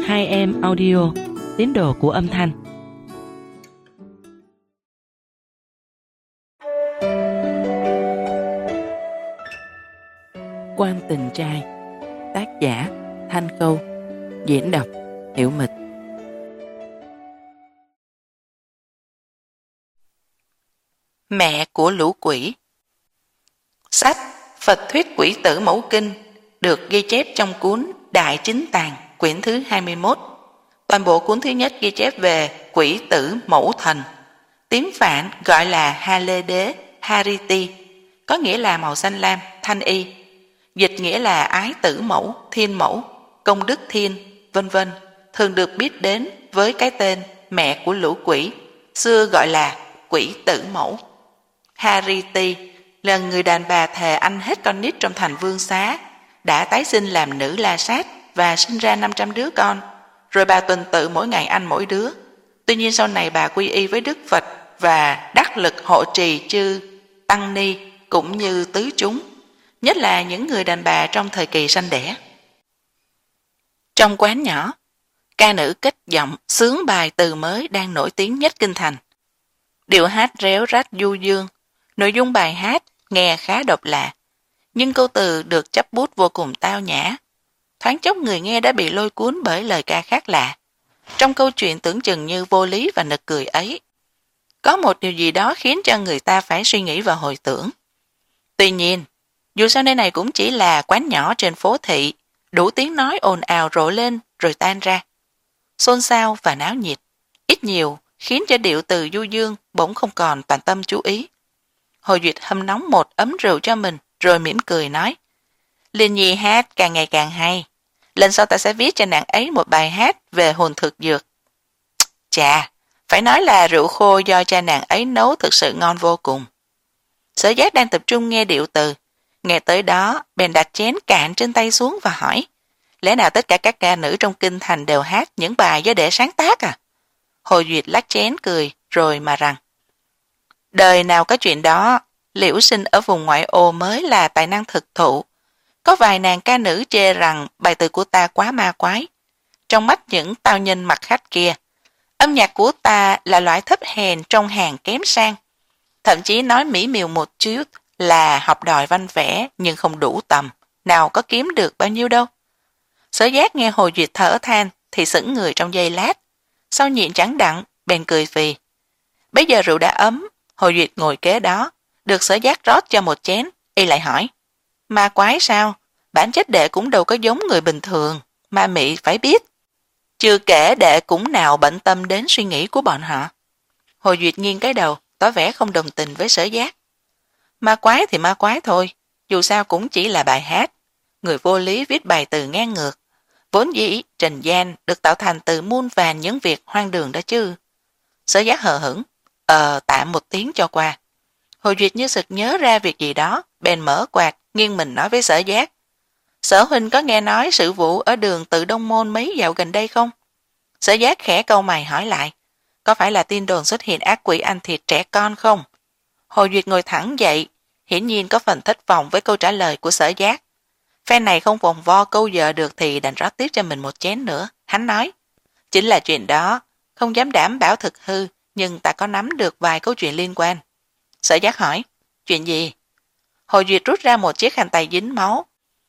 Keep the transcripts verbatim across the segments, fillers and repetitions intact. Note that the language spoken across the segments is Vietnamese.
Hai em audio, tín đồ của âm thanh. Quan tình trai. Tác giả Thanh Câu. Diễn đọc Hiểu Mịch. Mẹ của lũ quỷ. Sách Phật thuyết quỷ tử mẫu kinh được ghi chép trong cuốn Đại Chính Tàng quyển thứ hai mươi mốt. Toàn bộ cuốn thứ nhất ghi chép về quỷ tử mẫu thần. Tiếng Phạn gọi là Ha Lê Đế Hariti, có nghĩa là màu xanh lam, thanh y. Dịch nghĩa là ái tử mẫu, thiên mẫu, công đức thiên, vân vân, thường được biết đến với cái tên mẹ của lũ quỷ, xưa gọi là quỷ tử mẫu. Hariti là người đàn bà thề ăn hết con nít trong thành Vương Xá, đã tái sinh làm nữ La Sát và sinh ra năm trăm đứa con, rồi bà tuần tự mỗi ngày ăn mỗi đứa. Tuy nhiên sau này bà quy y với Đức Phật và đắc lực hộ trì chư tăng ni cũng như tứ chúng, nhất là những người đàn bà trong thời kỳ sanh đẻ. Trong quán nhỏ, ca nữ kết giọng sướng bài từ mới đang nổi tiếng nhất kinh thành. Điệu hát réo rắt du dương, nội dung bài hát nghe khá độc lạ, nhưng câu từ được chấp bút vô cùng tao nhã. Thoáng chốc người nghe đã bị lôi cuốn bởi lời ca khác lạ. Trong câu chuyện tưởng chừng như vô lý và nực cười ấy, có một điều gì đó khiến cho người ta phải suy nghĩ và hồi tưởng. Tuy nhiên, dù sao nơi này cũng chỉ là quán nhỏ trên phố thị, đủ tiếng nói ồn ào rộ lên rồi tan ra. Xôn xao và náo nhiệt, ít nhiều khiến cho điệu từ du dương bỗng không còn toàn tâm chú ý. Hồ Duyệt hâm nóng một ấm rượu cho mình rồi mỉm cười nói: Liên Nhi hát càng ngày càng hay, lần sau ta sẽ viết cho nàng ấy một bài hát về hồn thực dược. Chà, phải nói là rượu khô do cha nàng ấy nấu thực sự ngon vô cùng. Sở Giác đang tập trung nghe điệu từ, nghe tới đó bèn đặt chén cạn trên tay xuống và hỏi: Lẽ nào tất cả các ca nữ trong kinh thành đều hát những bài do đệ sáng tác à? Hồ Duyệt lắc chén cười rồi mà rằng: Đời nào có chuyện đó, Liễu Sinh ở vùng ngoại ô mới là tài năng thực thụ. Có vài nàng ca nữ chê rằng bài từ của ta quá ma quái. Trong mắt những tao nhân mặt khách kia, âm nhạc của ta là loại thấp hèn trong hàng kém sang. Thậm chí nói mỹ miều một chút là học đòi văn vẽ nhưng không đủ tầm, nào có kiếm được bao nhiêu đâu. Sở Giác nghe Hồ Duyệt thở than thì sững người trong giây lát, sau nhịn chẳng đặng bèn cười phì. Bây giờ rượu đã ấm, Hồ Duyệt ngồi kế đó, được Sở Giác rót cho một chén, y lại hỏi: Ma quái sao? Bản chất đệ cũng đâu có giống người bình thường, ma mị phải biết. Chưa kể đệ cũng nào bận tâm đến suy nghĩ của bọn họ. Hồ Duyệt nghiêng cái đầu, tỏ vẻ không đồng tình với Sở Giác. Ma quái thì ma quái thôi, dù sao cũng chỉ là bài hát. Người vô lý viết bài từ ngang ngược. Vốn dĩ trần gian được tạo thành từ muôn vàn những việc hoang đường đó chứ. Sở Giác hờ hững, ờ tạm một tiếng cho qua. Hồ Duyệt như sực nhớ ra việc gì đó, bèn mở quạt, nghiêng mình nói với Sở Giác: Sở huynh có nghe nói sự vụ ở đường Tự Đông Môn mấy dạo gần đây không? Sở Giác khẽ cau mày hỏi lại: Có phải là tin đồn xuất hiện ác quỷ ăn thịt trẻ con không? Hồ Duyệt ngồi thẳng dậy, hiển nhiên có phần thất vọng với câu trả lời của Sở Giác. Phen này không vòng vo câu giờ được thì đành rót tiếp cho mình một chén nữa. Hắn nói: Chính là chuyện đó, không dám đảm bảo thực hư, nhưng ta có nắm được vài câu chuyện liên quan. Sở Giác hỏi: Chuyện gì? Hồ Duyệt rút ra một chiếc khăn tay dính máu.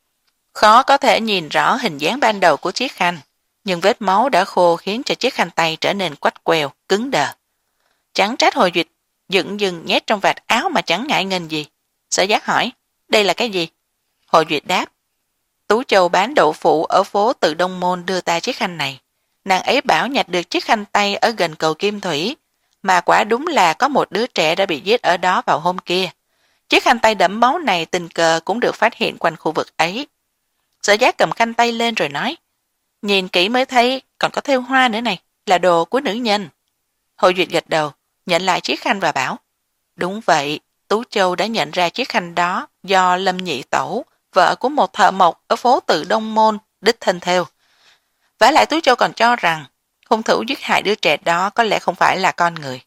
Khó có thể nhìn rõ hình dáng ban đầu của chiếc khăn, nhưng vết máu đã khô khiến cho chiếc khăn tay trở nên quách queo, cứng đờ. Chẳng trách Hồ Duyệt dựng dừng nhét trong vạt áo mà chẳng ngại ngần gì. Sở Giác hỏi: Đây là cái gì? Hồ Duyệt đáp: Tú Châu bán đậu phụ ở phố Tự Đông Môn đưa ta chiếc khăn này. Nàng ấy bảo nhặt được chiếc khăn tay ở gần cầu Kim Thủy, mà quả đúng là có một đứa trẻ đã bị giết ở đó vào hôm kia. Chiếc khăn tay đẫm máu này tình cờ cũng được phát hiện quanh khu vực ấy. Sở Giác cầm khăn tay lên rồi nói: Nhìn kỹ mới thấy còn có thêu hoa nữa này, là đồ của nữ nhân. Hồ Duyệt gật đầu, nhận lại chiếc khăn và bảo: Đúng vậy, Tú Châu đã nhận ra chiếc khăn đó do Lâm Nhị Tẩu, vợ của một thợ mộc ở phố Tự Đông Môn, đích thân thêu. Vả lại Tú Châu còn cho rằng hung thủ giết hại đứa trẻ đó có lẽ không phải là con người.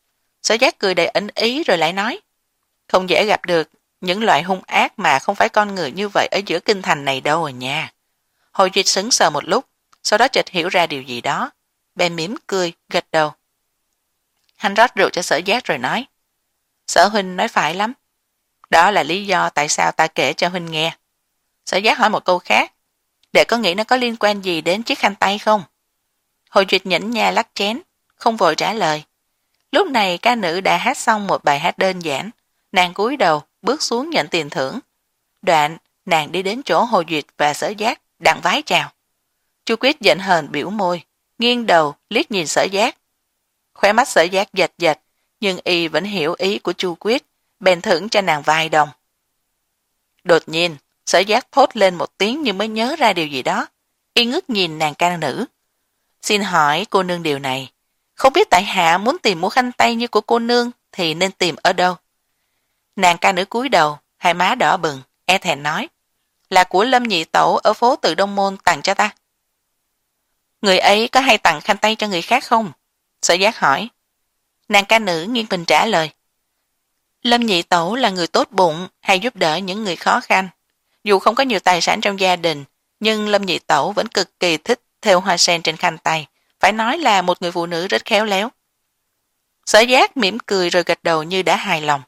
Sở Giác cười đầy ẩn ý rồi lại nói: Không dễ gặp được những loại hung ác mà không phải con người như vậy ở giữa kinh thành này đâu à nha. Hồ Duyệt sững sờ một lúc, sau đó chợt hiểu ra điều gì đó. Bèn mỉm cười, gật đầu. Hắn rót rượu cho Sở Giác rồi nói, Sở huynh nói phải lắm. Đó là lý do tại sao ta kể cho huynh nghe. Sở Giác hỏi một câu khác, đệ có nghĩ nó có liên quan gì đến chiếc khăn tay không? Hồ Duyệt nhẫn nha lắc chén, không vội trả lời. Lúc này ca nữ đã hát xong một bài hát đơn giản, nàng cúi đầu bước xuống nhận tiền thưởng. Đoạn nàng đi đến chỗ Hồ Duyệt và Sở Giác đặng vái chào. Chu Quyết giận hờn biểu môi, nghiêng đầu liếc nhìn Sở Giác. Khóe mắt Sở Giác giật giật, nhưng y vẫn hiểu ý của Chu Quyết, bèn thưởng cho nàng vài đồng. Đột nhiên, Sở Giác thốt lên một tiếng như mới nhớ ra điều gì đó. Y ngước nhìn nàng ca nữ. Xin hỏi cô nương điều này, không biết tại hạ muốn tìm mua khăn tay như của cô nương thì nên tìm ở đâu? Nàng ca nữ cúi đầu, hai má đỏ bừng, e thẹn nói, là của Lâm nhị tẩu ở phố Từ Đông Môn tặng cho ta. Người ấy có hay tặng khăn tay cho người khác không? Sở Giác hỏi. Nàng ca nữ nghiêng mình trả lời. Lâm nhị tẩu là người tốt bụng, hay giúp đỡ những người khó khăn. Dù không có nhiều tài sản trong gia đình, nhưng Lâm nhị tẩu vẫn cực kỳ thích thêu hoa sen trên khăn tay, phải nói là một người phụ nữ rất khéo léo. Sở Giác mỉm cười rồi gật đầu như đã hài lòng.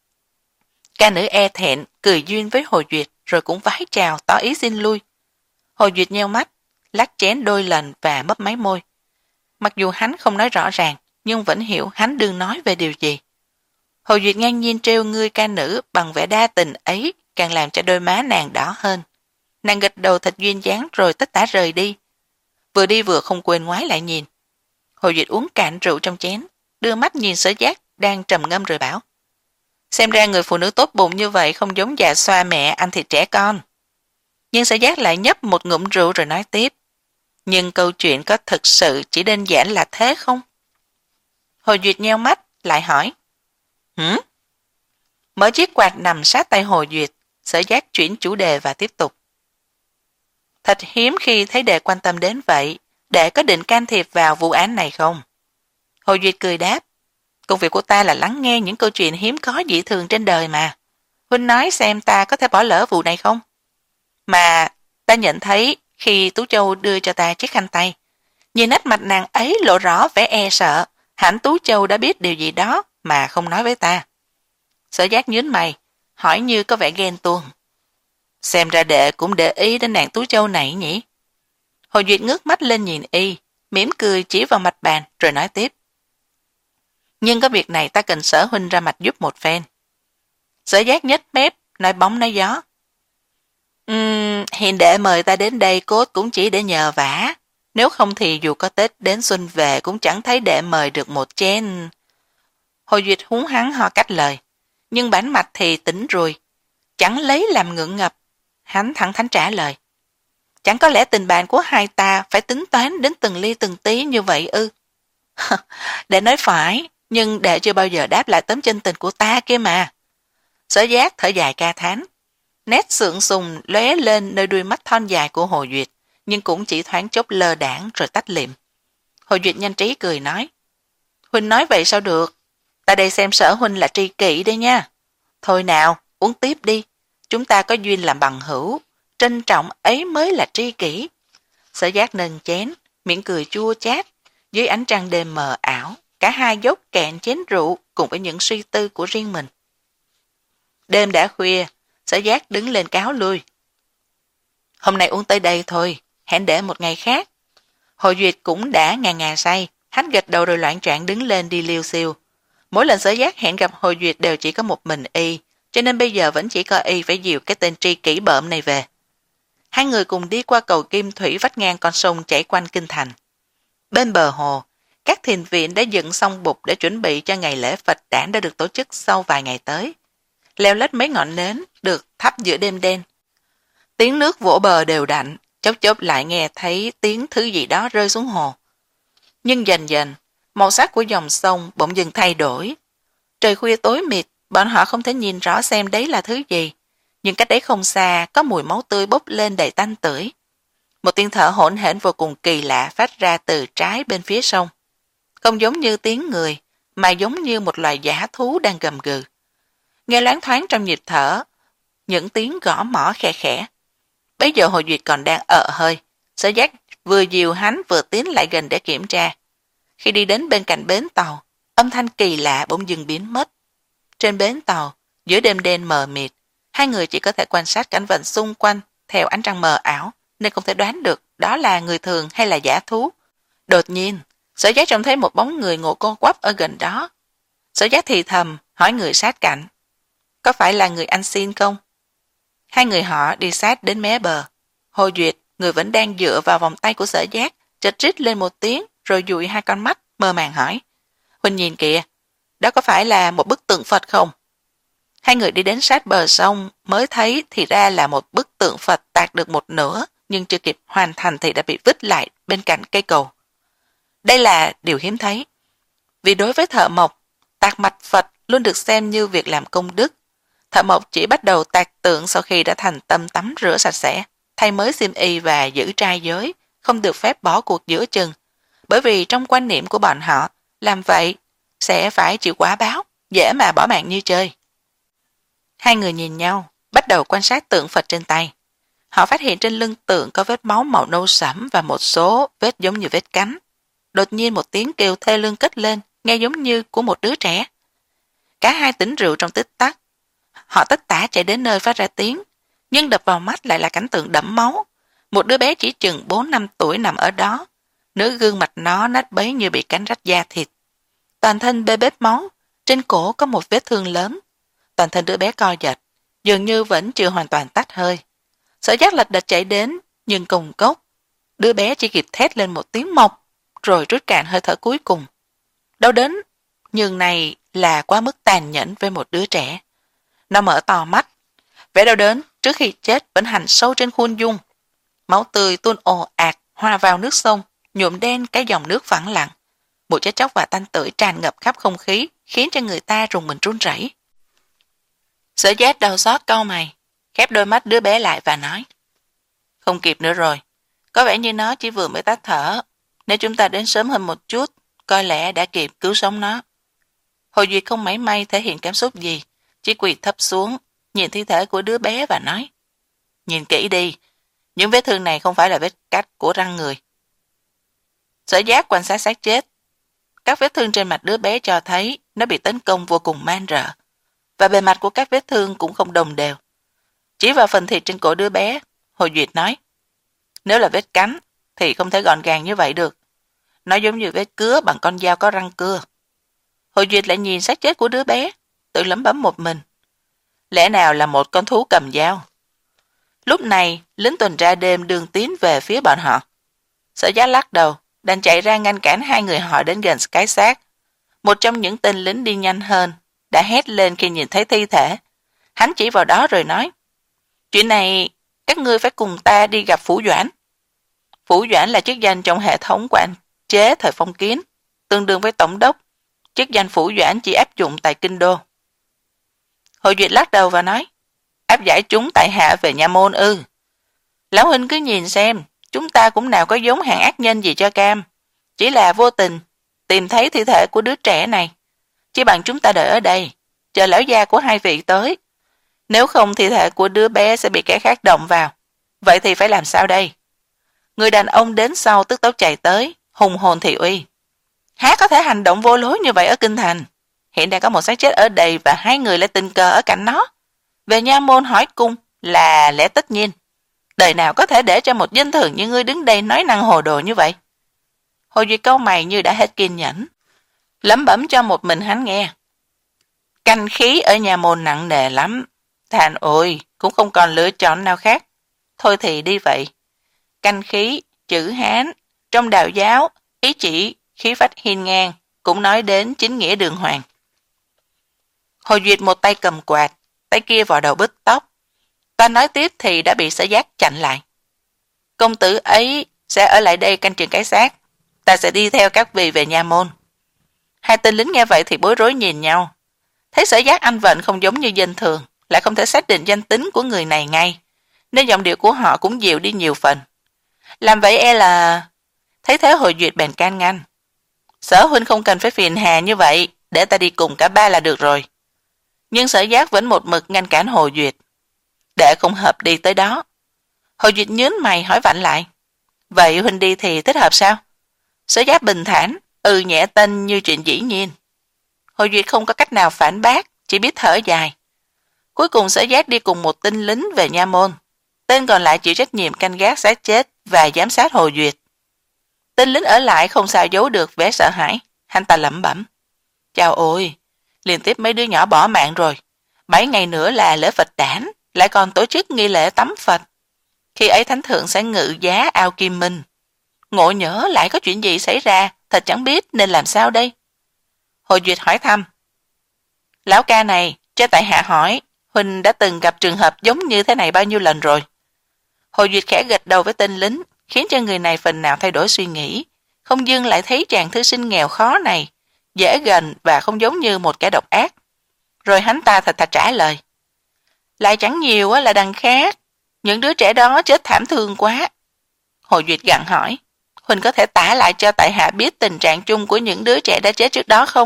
Ca nữ e thẹn cười duyên với Hồ Duyệt rồi cũng vái chào tỏ ý xin lui. Hồ Duyệt nheo mắt, lắc chén đôi lần và mấp máy môi. Mặc dù hắn không nói rõ ràng, nhưng vẫn hiểu hắn đương nói về điều gì. Hồ Duyệt ngang nhiên trêu ngươi ca nữ bằng vẻ đa tình ấy càng làm cho đôi má nàng đỏ hơn. Nàng gật đầu thật duyên dáng rồi tất tả rời đi. Vừa đi vừa không quên ngoái lại nhìn. Hồ Duyệt uống cạn rượu trong chén, đưa mắt nhìn Sở Giác đang trầm ngâm rồi bảo. Xem ra người phụ nữ tốt bụng như vậy không giống già xoa mẹ ăn thịt trẻ con. Nhưng Sở Giác lại nhấp một ngụm rượu rồi nói tiếp. Nhưng câu chuyện có thực sự chỉ đơn giản là thế không? Hồ Duyệt nheo mắt, lại hỏi. Hử? Mở chiếc quạt nằm sát tay Hồ Duyệt, Sở Giác chuyển chủ đề và tiếp tục. Thật hiếm khi thấy đệ quan tâm đến vậy, đệ có định can thiệp vào vụ án này không? Hồ Duyệt cười đáp. Công việc của ta là lắng nghe những câu chuyện hiếm có dị thường trên đời mà. Huynh nói xem ta có thể bỏ lỡ vụ này không? Mà ta nhận thấy khi Tú Châu đưa cho ta chiếc khăn tay, nhìn nét mặt nàng ấy lộ rõ vẻ e sợ, hẳn Tú Châu đã biết điều gì đó mà không nói với ta. Sở Giác nhướng mày, hỏi như có vẻ ghen tuông. Xem ra đệ cũng để ý đến nàng Tú Châu này nhỉ? Hồ Duyệt ngước mắt lên nhìn y, mỉm cười chỉ vào mạch bàn rồi nói tiếp. Nhưng có việc này ta cần Sở huynh ra mặt giúp một phen. Sở Giác nhếch mép, nói bóng nói gió. Uhm, hiện đệ mời ta đến đây cốt cũng chỉ để nhờ vả. Nếu không thì dù có Tết đến xuân về cũng chẳng thấy đệ mời được một chén. Hồ Duyệt húng hắn ho cách lời. Nhưng bản mặt thì tỉnh rồi. Chẳng lấy làm ngượng ngập. Hắn thẳng thắn trả lời. Chẳng có lẽ tình bạn của hai ta phải tính toán đến từng ly từng tí như vậy ư? Đệ nói phải, nhưng đệ chưa bao giờ đáp lại tấm chân tình của ta kia mà. Sở Giác thở dài ca thán. Nét sượng sùng lóe lên nơi đuôi mắt thon dài của Hồ Duyệt, nhưng cũng chỉ thoáng chốc lơ đãng rồi tách liệm. Hồ Duyệt nhanh trí cười nói. Huynh nói vậy sao được? Ta đây xem Sở huynh là tri kỷ đấy nha. Thôi nào, uống tiếp đi. Chúng ta có duyên làm bằng hữu. Trân trọng ấy mới là tri kỷ. Sở Giác nâng chén, miệng cười chua chát. Dưới ánh trăng đêm mờ ảo, cả hai dốc cạn chén rượu cùng với những suy tư của riêng mình. Đêm đã khuya, Sở Giác đứng lên cáo lui. Hôm nay uống tới đây thôi, hẹn để một ngày khác. Hồ Duyệt cũng đã ngà ngà say, hắn gật đầu rồi loạn trạng đứng lên đi liêu xiêu. Mỗi lần Sở Giác hẹn gặp Hồ Duyệt đều chỉ có một mình y, cho nên bây giờ vẫn chỉ có y phải dìu cái tên tri kỷ bợm này về. Hai người cùng đi qua cầu Kim Thủy vách ngang con sông chảy quanh kinh thành. Bên bờ hồ, các thiền viện đã dựng xong bục để chuẩn bị cho ngày lễ Phật đản đã được tổ chức sau vài ngày tới. Leo lết mấy ngọn nến được thắp giữa đêm đen. Tiếng nước vỗ bờ đều đặn, chốc chốc lại nghe thấy tiếng thứ gì đó rơi xuống hồ. Nhưng dần dần, màu sắc của dòng sông bỗng dừng thay đổi. Trời khuya tối mịt, bọn họ không thể nhìn rõ xem đấy là thứ gì. Nhưng cách đấy không xa, có mùi máu tươi bốc lên đầy tanh tưởi. Một tiếng thở hỗn hển vô cùng kỳ lạ phát ra từ trái bên phía sông. Không giống như tiếng người, mà giống như một loài dã thú đang gầm gừ. Nghe loáng thoáng trong nhịp thở, những tiếng gõ mõ khe khẽ. Bấy giờ Hồ Duyệt còn đang ợ hơi, Sở Giác vừa dìu hắn vừa tiến lại gần để kiểm tra. Khi đi đến bên cạnh bến tàu, âm thanh kỳ lạ bỗng dừng biến mất. Trên bến tàu, giữa đêm đen mờ mịt, hai người chỉ có thể quan sát cảnh vật xung quanh theo ánh trăng mờ ảo, nên không thể đoán được đó là người thường hay là giả thú. Đột nhiên, Sở Giác trông thấy một bóng người ngồi co quắp ở gần đó. Sở Giác thì thầm hỏi người sát cạnh, có phải là người anh xin không? Hai người họ đi sát đến mé bờ. Hồ Duyệt, người vẫn đang dựa vào vòng tay của Sở Giác, chợt rít lên một tiếng rồi dụi hai con mắt, mơ màng hỏi, Huynh nhìn kìa, đó có phải là một bức tượng Phật không? Hai người đi đến sát bờ sông mới thấy thì ra là một bức tượng Phật tạc được một nửa, nhưng chưa kịp hoàn thành thì đã bị vứt lại bên cạnh cây cầu. Đây là điều hiếm thấy, vì đối với thợ mộc, tạc mạch Phật luôn được xem như việc làm công đức. Thợ mộc chỉ bắt đầu tạc tượng sau khi đã thành tâm tắm rửa sạch sẽ, thay mới xiêm y và giữ trai giới, không được phép bỏ cuộc giữa chừng, bởi vì trong quan niệm của bọn họ, làm vậy sẽ phải chịu quả báo, dễ mà bỏ mạng như chơi. Hai người nhìn nhau, bắt đầu quan sát tượng Phật trên tay. Họ phát hiện trên lưng tượng có vết máu màu nâu sẫm và một số vết giống như vết cánh. Đột nhiên một tiếng kêu thê lương cất lên, nghe giống như của một đứa trẻ. Cả hai tỉnh rượu trong tích tắc. Họ tất tả chạy đến nơi phát ra tiếng, nhưng đập vào mắt lại là cảnh tượng đẫm máu. Một đứa bé chỉ chừng bốn năm tuổi nằm ở đó, nửa gương mặt nó nát bấy như bị cắn rách da thịt. Toàn thân bê bết máu, trên cổ có một vết thương lớn. Toàn thân đứa bé co giật, dường như vẫn chưa hoàn toàn tắt hơi. Sở Giác lật đật chạy đến, nhưng cùng cốc. Đứa bé chỉ kịp thét lên một tiếng mộc, rồi rút cạn hơi thở cuối cùng. Đau đớn, nhưng này là quá mức tàn nhẫn với một đứa trẻ. Nó mở to mắt. Vẻ đau đớn trước khi chết vẫn hành sâu trên khuôn dung. Máu tươi tuôn ồ ạt, hòa vào nước sông, nhuộm đen cái dòng nước phẳng lặng. Mùi chết chóc và tanh tưởi tràn ngập khắp không khí, khiến cho người ta rùng mình run rẩy. Sở Giác đau xót cau mày, khép đôi mắt đứa bé lại và nói, không kịp nữa rồi, có vẻ như nó chỉ vừa mới tắt thở. Nếu chúng ta đến sớm hơn một chút, coi lẽ đã kịp cứu sống nó. Hồ Duyệt không mảy may thể hiện cảm xúc gì, chỉ quỳ thấp xuống, nhìn thi thể của đứa bé và nói, nhìn kỹ đi, những vết thương này không phải là vết cắt của răng người. Sở Giác quan sát xác chết. Các vết thương trên mặt đứa bé cho thấy nó bị tấn công vô cùng man rợ, và bề mặt của các vết thương cũng không đồng đều. Chỉ vào phần thịt trên cổ đứa bé, Hồ Duyệt nói, nếu là vết cắn thì không thể gọn gàng như vậy được. Nó giống như vết cứa bằng con dao có răng cưa. Hồ Duyệt lại nhìn xác chết của đứa bé, tự lẩm bẩm một mình. Lẽ nào là một con thú cầm dao? Lúc này, lính tuần tra đêm đường tiến về phía bọn họ. Sở Giác lắc đầu, đành chạy ra ngăn cản hai người họ đến gần cái xác. Một trong những tên lính đi nhanh hơn, đã hét lên khi nhìn thấy thi thể. Hắn chỉ vào đó rồi nói, chuyện này, các ngươi phải cùng ta đi gặp Phủ Doãn. Phủ Doãn là chức danh trong hệ thống quản chế thời phong kiến, tương đương với tổng đốc. Chức danh Phủ Doãn chỉ áp dụng tại Kinh Đô. Hồ Duyệt lắc đầu và nói, áp giải chúng tại hạ về nha môn ư. Lão huynh cứ nhìn xem, chúng ta cũng nào có giống hạng ác nhân gì cho cam. Chỉ là vô tình, tìm thấy thi thể của đứa trẻ này. Chỉ bằng chúng ta đợi ở đây, chờ lão gia của hai vị tới. Nếu không thi thể của đứa bé sẽ bị kẻ khác động vào. Vậy thì phải làm sao đây? Người đàn ông đến sau tức tốc chạy tới, hùng hồn thị uy. Há có thể hành động vô lối như vậy ở kinh thành? Hiện đang có một xác chết ở đây và hai người lại tình cờ ở cạnh nó. Về nha môn hỏi cung là lẽ tất nhiên. Đời nào có thể để cho một dân thường như ngươi đứng đây nói năng hồ đồ như vậy? Hồ Duyệt cau mày như đã hết kiên nhẫn, lẩm bẩm cho một mình hắn nghe. Canh khí ở nhà môn nặng nề lắm. Thàn ôi, cũng không còn lựa chọn nào khác. Thôi thì đi vậy. Canh khí, chữ Hán, trong đạo giáo, ý chỉ khí phách hiên ngang, cũng nói đến chính nghĩa đường hoàng. Hồ Duyệt một tay cầm quạt, tay kia vào đầu bứt tóc. Ta nói tiếp thì đã bị Sở Giác chặn lại. Công tử ấy sẽ ở lại đây canh chừng cái xác. Ta sẽ đi theo các vị về nha môn. Hai tên lính nghe vậy thì bối rối nhìn nhau. Thấy Sở Giác anh vận không giống như dân thường, lại không thể xác định danh tính của người này ngay, nên giọng điệu của họ cũng dịu đi nhiều phần. Làm vậy e là... Thấy thế Hồ Duyệt bèn can ngăn. Sở huynh không cần phải phiền hà như vậy, để ta đi cùng cả ba là được rồi. Nhưng Sở Giác vẫn một mực ngăn cản Hồ Duyệt. Để không hợp đi tới đó. Hồ Duyệt nhớn mày hỏi vặn lại. Vậy huynh đi thì thích hợp sao? Sở Giáp bình thản, ừ nhẹ tên như chuyện dĩ nhiên. Hồ Duyệt không có cách nào phản bác, chỉ biết thở dài. Cuối cùng Sở Giác đi cùng một tinh lính về nha môn. Tên còn lại chịu trách nhiệm canh gác xác chết và giám sát Hồ Duyệt. Tên lính ở lại không sao giấu được vẻ sợ hãi. Hắn ta lẩm bẩm. Chào ôi, liên tiếp mấy đứa nhỏ bỏ mạng rồi. Bảy ngày nữa là lễ Phật đản, lại còn tổ chức nghi lễ tắm Phật. Khi ấy Thánh Thượng sẽ ngự giá ao Kim Minh. Ngộ nhỡ lại có chuyện gì xảy ra, thật chẳng biết nên làm sao đây. Hồ Duyệt hỏi thăm. Lão ca này, cho tại hạ hỏi, huynh đã từng gặp trường hợp giống như thế này bao nhiêu lần rồi? Hồ Duyệt khẽ gật đầu với tên lính, khiến cho người này phần nào thay đổi suy nghĩ. Không dưng lại thấy chàng thư sinh nghèo khó này, dễ gần và không giống như một kẻ độc ác. Rồi hắn ta thật thật trả lời. Lại chẳng nhiều là đằng khác, những đứa trẻ đó chết thảm thương quá. Hồ Duyệt gặng hỏi, huynh có thể tả lại cho tại hạ biết tình trạng chung của những đứa trẻ đã chết trước đó không?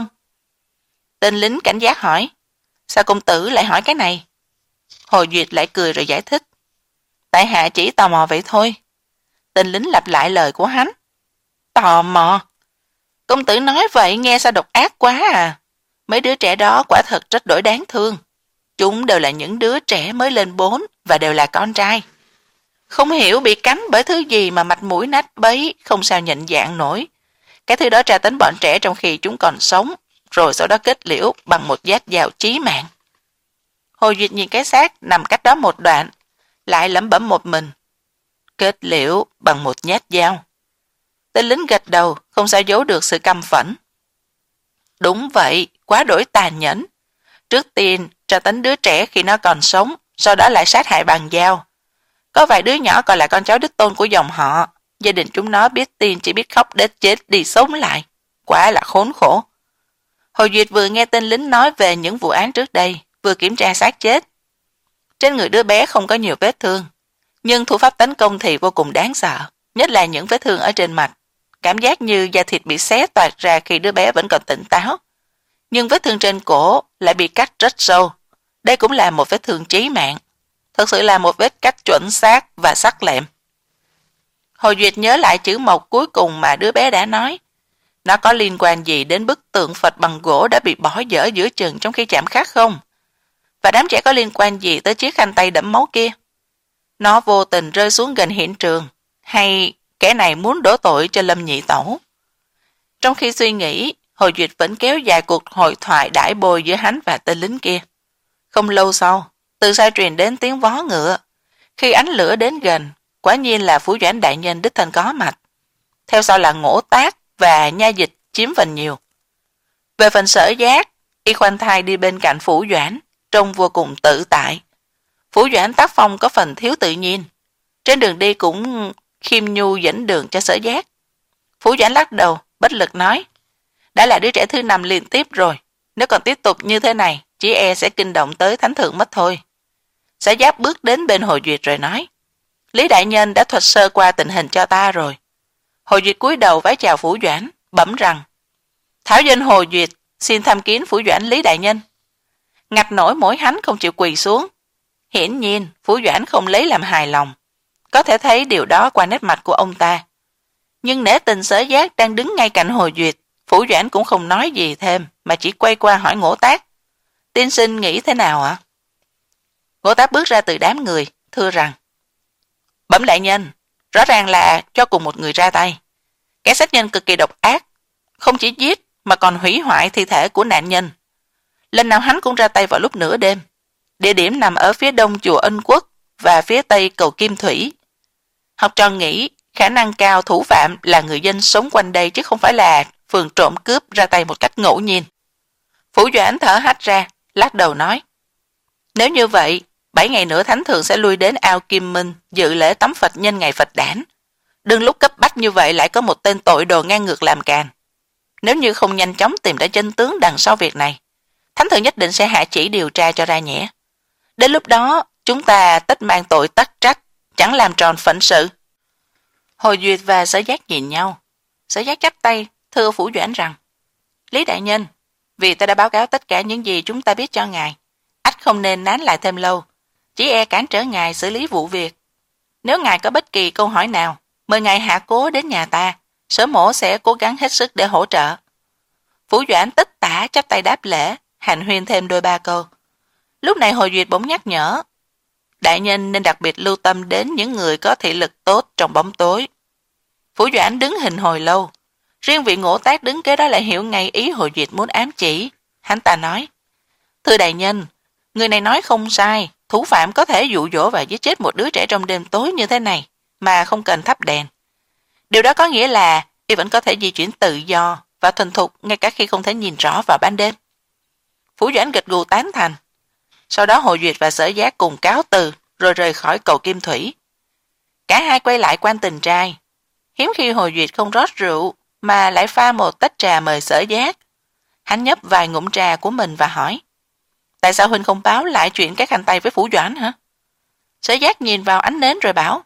Tên lính cảnh giác hỏi, sao công tử lại hỏi cái này? Hồ Duyệt lại cười rồi giải thích, tại hạ chỉ tò mò vậy thôi. Tên lính lặp lại lời của hắn. Tò mò? Công tử nói vậy nghe sao độc ác quá à. Mấy đứa trẻ đó quả thật rất đổi đáng thương. Chúng đều là những đứa trẻ mới lên bốn và đều là con trai. Không hiểu bị cắn bởi thứ gì mà mặt mũi nách bấy, không sao nhận dạng nổi. Cái thứ đó tra tấn bọn trẻ trong khi chúng còn sống, rồi sau đó kết liễu bằng một nhát dao chí mạng. Hồ Duyệt nhìn cái xác nằm cách đó một đoạn, lại lẩm bẩm một mình. Kết liễu bằng một nhát dao. Tên lính gật đầu, không sao giấu được sự căm phẫn. Đúng vậy, quá đổi tàn nhẫn. Trước tiên, tra tấn đứa trẻ khi nó còn sống, sau đó lại sát hại bằng dao. Có vài đứa nhỏ còn là con cháu đích tôn của dòng họ. Gia đình chúng nó biết tin chỉ biết khóc đến chết đi sống lại. Quá là khốn khổ. Hồ Duyệt vừa nghe tên lính nói về những vụ án trước đây, vừa kiểm tra xác chết. Trên người đứa bé không có nhiều vết thương, nhưng thủ pháp tấn công thì vô cùng đáng sợ, nhất là những vết thương ở trên mặt. Cảm giác như da thịt bị xé toạc ra khi đứa bé vẫn còn tỉnh táo. Nhưng vết thương trên cổ lại bị cắt rất sâu. Đây cũng là một vết thương chí mạng. Thực sự là một vết cắt chuẩn xác và sắc lẹm. Hồ Duyệt nhớ lại chữ mộc cuối cùng mà đứa bé đã nói. Nó có liên quan gì đến bức tượng Phật bằng gỗ đã bị bỏ dở giữa chừng trong khi chạm khắc không? Và đám trẻ có liên quan gì tới chiếc khăn tay đẫm máu kia? Nó vô tình rơi xuống gần hiện trường, hay kẻ này muốn đổ tội cho Lâm Nhị Tẩu? Trong khi suy nghĩ, Hồ Duyệt vẫn kéo dài cuộc hội thoại đãi bồi giữa hắn và tên lính kia. Không lâu sau, từ xa truyền đến tiếng vó ngựa. Khi ánh lửa đến gần, quả nhiên là Phủ Doãn đại nhân đích thân có mặt. Theo sau là Ngỗ Tác và Nha Dịch chiếm phần nhiều. Về phần Sở Giác, y khoanh thai đi bên cạnh Phủ Doãn, trông vô cùng tự tại. Phủ Doãn tác phong có phần thiếu tự nhiên. Trên đường đi cũng khiêm nhu dẫn đường cho Sở Giác. Phủ Doãn lắc đầu, bất lực nói, đã là đứa trẻ thứ năm liên tiếp rồi, nếu còn tiếp tục như thế này, chỉ e sẽ kinh động tới Thánh Thượng mất thôi. Sở Giác bước đến bên Hồ Duyệt rồi nói, Lý đại nhân đã thuật sơ qua tình hình cho ta rồi. Hồ Duyệt cúi đầu vái chào Phủ Doãn, bẩm rằng, thảo dân Hồ Duyệt xin tham kiến Phủ Doãn Lý đại nhân. Ngặt nổi mỗi hắn không chịu quỳ xuống. Hiển nhiên Phủ Doãn không lấy làm hài lòng, có thể thấy điều đó qua nét mặt của ông ta. Nhưng nể tình Sở Giác đang đứng ngay cạnh Hồ Duyệt, Phủ Doãn cũng không nói gì thêm mà chỉ quay qua hỏi Ngỗ Tác, tiên sinh nghĩ thế nào ạ? Ngỗ Tác bước ra từ đám người, thưa rằng, bẩm đại nhân, rõ ràng là cho cùng một người ra tay. Kẻ sát nhân cực kỳ độc ác, không chỉ giết mà còn hủy hoại thi thể của nạn nhân. Lần nào hắn cũng ra tay vào lúc nửa đêm. Địa điểm nằm ở phía đông chùa Ân Quốc và phía tây cầu Kim Thủy. Học trò nghĩ khả năng cao thủ phạm là người dân sống quanh đây chứ không phải là phường trộm cướp ra tay một cách ngẫu nhiên. Phủ Doãn thở hắt ra, lắc đầu nói, nếu như vậy, bảy ngày nữa Thánh Thượng sẽ lui đến ao Kim Minh dự lễ tắm Phật nhân ngày Phật đản. Đừng lúc cấp bách như vậy lại có một tên tội đồ ngang ngược làm càn. Nếu như không nhanh chóng tìm ra chân tướng đằng sau việc này, Thánh Thượng nhất định sẽ hạ chỉ điều tra cho ra nhẽ. Đến lúc đó, chúng ta tất mang tội tắc trách, chẳng làm tròn phận sự. Hồ Duyệt và Sở Giác nhìn nhau. Sở Giác chắp tay, thưa Phủ Doãn rằng, Lý đại nhân, vì ta đã báo cáo tất cả những gì chúng ta biết cho ngài, ắt không nên nán lại thêm lâu, chỉ e cản trở ngài xử lý vụ việc. Nếu ngài có bất kỳ câu hỏi nào, Mời ngài hạ cố đến nhà ta, Sở mổ sẽ cố gắng hết sức để hỗ trợ. Phủ Doãn tất tả chắp tay đáp lễ, hàn huyên thêm đôi ba câu. Lúc này Hồ Duyệt bỗng nhắc nhở, đại nhân nên đặc biệt lưu tâm đến những người có thị lực tốt trong bóng tối. Phủ Doãn đứng hình hồi lâu, riêng vị Ngỗ Tác đứng kế đó lại hiểu ngay ý Hồ Duyệt muốn ám chỉ. Hắn ta nói, thưa đại nhân, người này nói không sai, thủ phạm có thể dụ dỗ và giết chết một đứa trẻ trong đêm tối như thế này mà không cần thắp đèn. Điều đó có nghĩa là y vẫn có thể di chuyển tự do và thuần thục ngay cả khi không thể nhìn rõ vào ban đêm. Phủ Doãn gật gù tán thành. Sau đó Hồ Duyệt và Sở Giác cùng cáo từ rồi rời khỏi cầu Kim Thủy. Cả hai quay lại quan tình trai. Hiếm khi Hồ Duyệt không rót rượu mà lại pha một tách trà mời Sở Giác. Hắn nhấp vài ngụm trà của mình và hỏi, tại sao huynh không báo lại chuyện cái khanh tay với Phủ Doãn hả? Sở Giác nhìn vào ánh nến rồi bảo,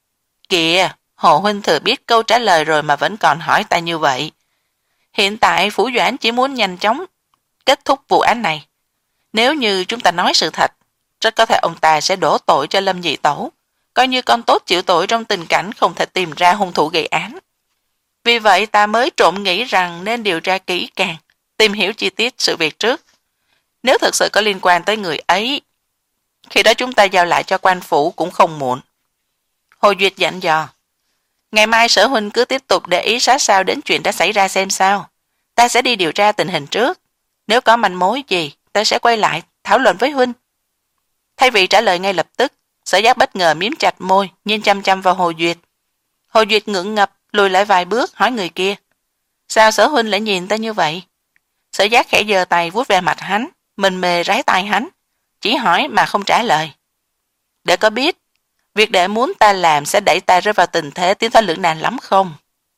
kìa, Hồ huynh thừa biết câu trả lời rồi mà vẫn còn hỏi ta như vậy. Hiện tại Phủ Doãn chỉ muốn nhanh chóng kết thúc vụ án này. Nếu như chúng ta nói sự thật, rất có thể ông ta sẽ đổ tội cho Lâm Nhị Tẩu, coi như con tốt chịu tội trong tình cảnh không thể tìm ra hung thủ gây án. Vì vậy ta mới trộm nghĩ rằng nên điều tra kỹ càng, tìm hiểu chi tiết sự việc trước. Nếu thực sự có liên quan tới người ấy, khi đó chúng ta giao lại cho quan phủ cũng không muộn. Hồ Duyệt dặn dò, ngày mai Sở huynh cứ tiếp tục để ý sát sao đến chuyện đã xảy ra xem sao. Ta sẽ đi điều tra tình hình trước. Nếu có manh mối gì, ta sẽ quay lại thảo luận với huynh. Thay vì trả lời ngay lập tức, Sở Giác bất ngờ miếm chặt môi, nhìn chăm chăm vào Hồ Duyệt. Hồ Duyệt ngượng ngập, lùi lại vài bước, hỏi người kia, sao Sở huynh lại nhìn ta như vậy? Sở Giác khẽ giơ tay vuốt ve mặt hắn, mình mề ráy tai hắn, chỉ hỏi mà không trả lời. Để có biết, việc đệ muốn ta làm sẽ đẩy ta rơi vào tình thế tiến thoái lưỡng nan lắm không?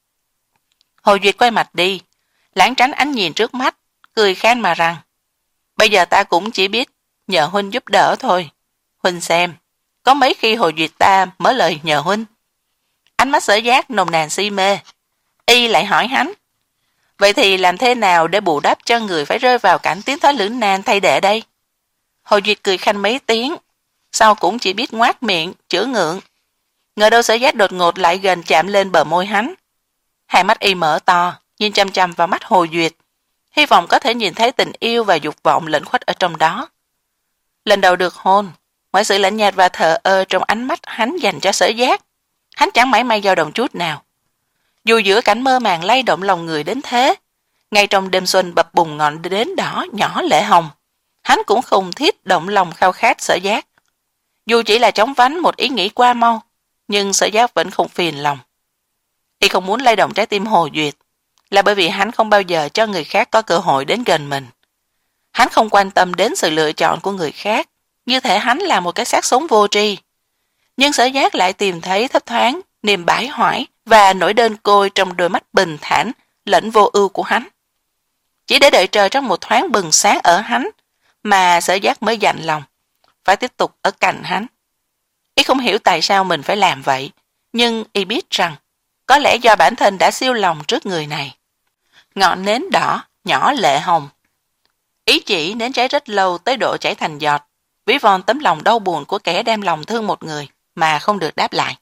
Hồ Duyệt quay mặt đi, lảng tránh ánh nhìn trước mắt, cười khan mà rằng, bây giờ ta cũng chỉ biết nhờ huynh giúp đỡ thôi. Huynh xem, có mấy khi Hồ Duyệt ta mở lời nhờ huynh. Ánh mắt Sở Giác nồng nàn si mê. Y lại hỏi hắn, vậy thì làm thế nào để bù đắp cho người phải rơi vào cảnh tiến thoái lưỡng nan thay đệ đây? Hồ Duyệt cười khanh mấy tiếng, sau cũng chỉ biết ngoác miệng, chữa ngượng. Ngờ đâu Sở Giác đột ngột lại gần chạm lên bờ môi hắn. Hai mắt Y mở to, nhìn chăm chăm vào mắt Hồ Duyệt, hy vọng có thể nhìn thấy tình yêu và dục vọng lẫn khuất ở trong đó. Lần đầu được hôn, mọi sự lạnh nhạt và thờ ơ trong ánh mắt hắn dành cho Sở Giác, hắn chẳng mảy may dao động chút nào. Dù giữa cảnh mơ màng lay động lòng người đến thế, ngay trong đêm xuân bập bùng ngọn đến đỏ nhỏ lệ hồng, hắn cũng không thiết động lòng khao khát Sở Giác. Dù chỉ là chóng vánh một ý nghĩ qua mau, nhưng Sở Giác vẫn không phiền lòng. Y không muốn lay động trái tim Hồ Duyệt, là bởi vì hắn không bao giờ cho người khác có cơ hội đến gần mình. Hắn không quan tâm đến sự lựa chọn của người khác, như thể hắn là một cái xác sống vô tri. Nhưng Sở Giác lại tìm thấy thấp thoáng niềm bãi hoại và nỗi đơn côi trong đôi mắt bình thản lẫn vô ưu của hắn. Chỉ để đợi trời trong một thoáng bừng sáng ở hắn mà Sở Giác mới dặn lòng phải tiếp tục ở cạnh hắn. Y không hiểu tại sao mình phải làm vậy, nhưng Y biết rằng có lẽ do bản thân đã siêu lòng trước người này. Ngọn nến đỏ nhỏ lệ hồng, ý chỉ nến cháy rất lâu tới độ chảy thành giọt, ví von tấm lòng đau buồn của kẻ đem lòng thương một người mà không được đáp lại.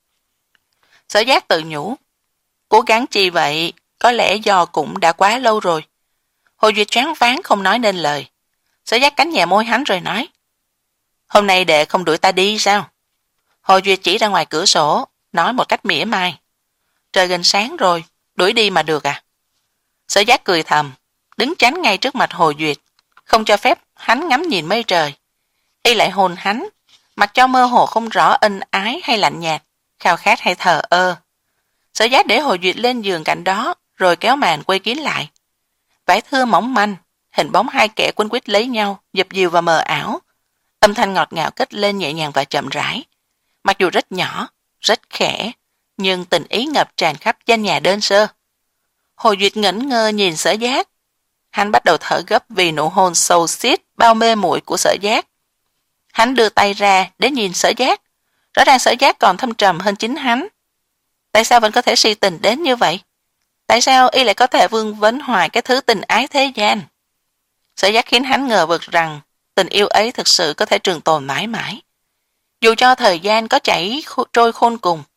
Sở Giác tự nhủ, cố gắng chi vậy, có lẽ do cũng đã quá lâu rồi. Hồ Duyệt choáng váng không nói nên lời. Sở Giác cắn nhẹ môi hắn rồi nói, hôm nay đệ không đuổi ta đi sao? Hồ Duyệt chỉ ra ngoài cửa sổ, nói một cách mỉa mai, trời gần sáng rồi, đuổi đi mà được à? Sở Giác cười thầm, đứng chắn ngay trước mặt Hồ Duyệt, không cho phép hắn ngắm nhìn mây trời. Y lại hôn hắn, mặc cho mơ hồ không rõ ân ái hay lạnh nhạt, khao khát hay thờ ơ. Sở Giác để Hồ Duyệt lên giường cạnh đó, rồi kéo màn quay kín lại. Vải thưa mỏng manh, hình bóng hai kẻ quấn quýt lấy nhau, dập dìu và mờ ảo. Âm thanh ngọt ngào kết lên nhẹ nhàng và chậm rãi. Mặc dù rất nhỏ, rất khẽ, nhưng tình ý ngập tràn khắp danh nhà đơn sơ. Hồ Duyệt ngẩn ngơ nhìn Sở Giác. Hắn bắt đầu thở gấp vì nụ hôn sâu xiết bao mê muội của Sở Giác. Hắn đưa tay ra để nhìn Sở Giác. Rõ ràng Sở Giác còn thâm trầm hơn chính hắn. Tại sao vẫn có thể si tình đến như vậy? Tại sao y lại có thể vương vấn hoài cái thứ tình ái thế gian? Sở Giác khiến hắn ngờ vực rằng tình yêu ấy thực sự có thể trường tồn mãi mãi. Dù cho thời gian có chảy trôi khôn cùng,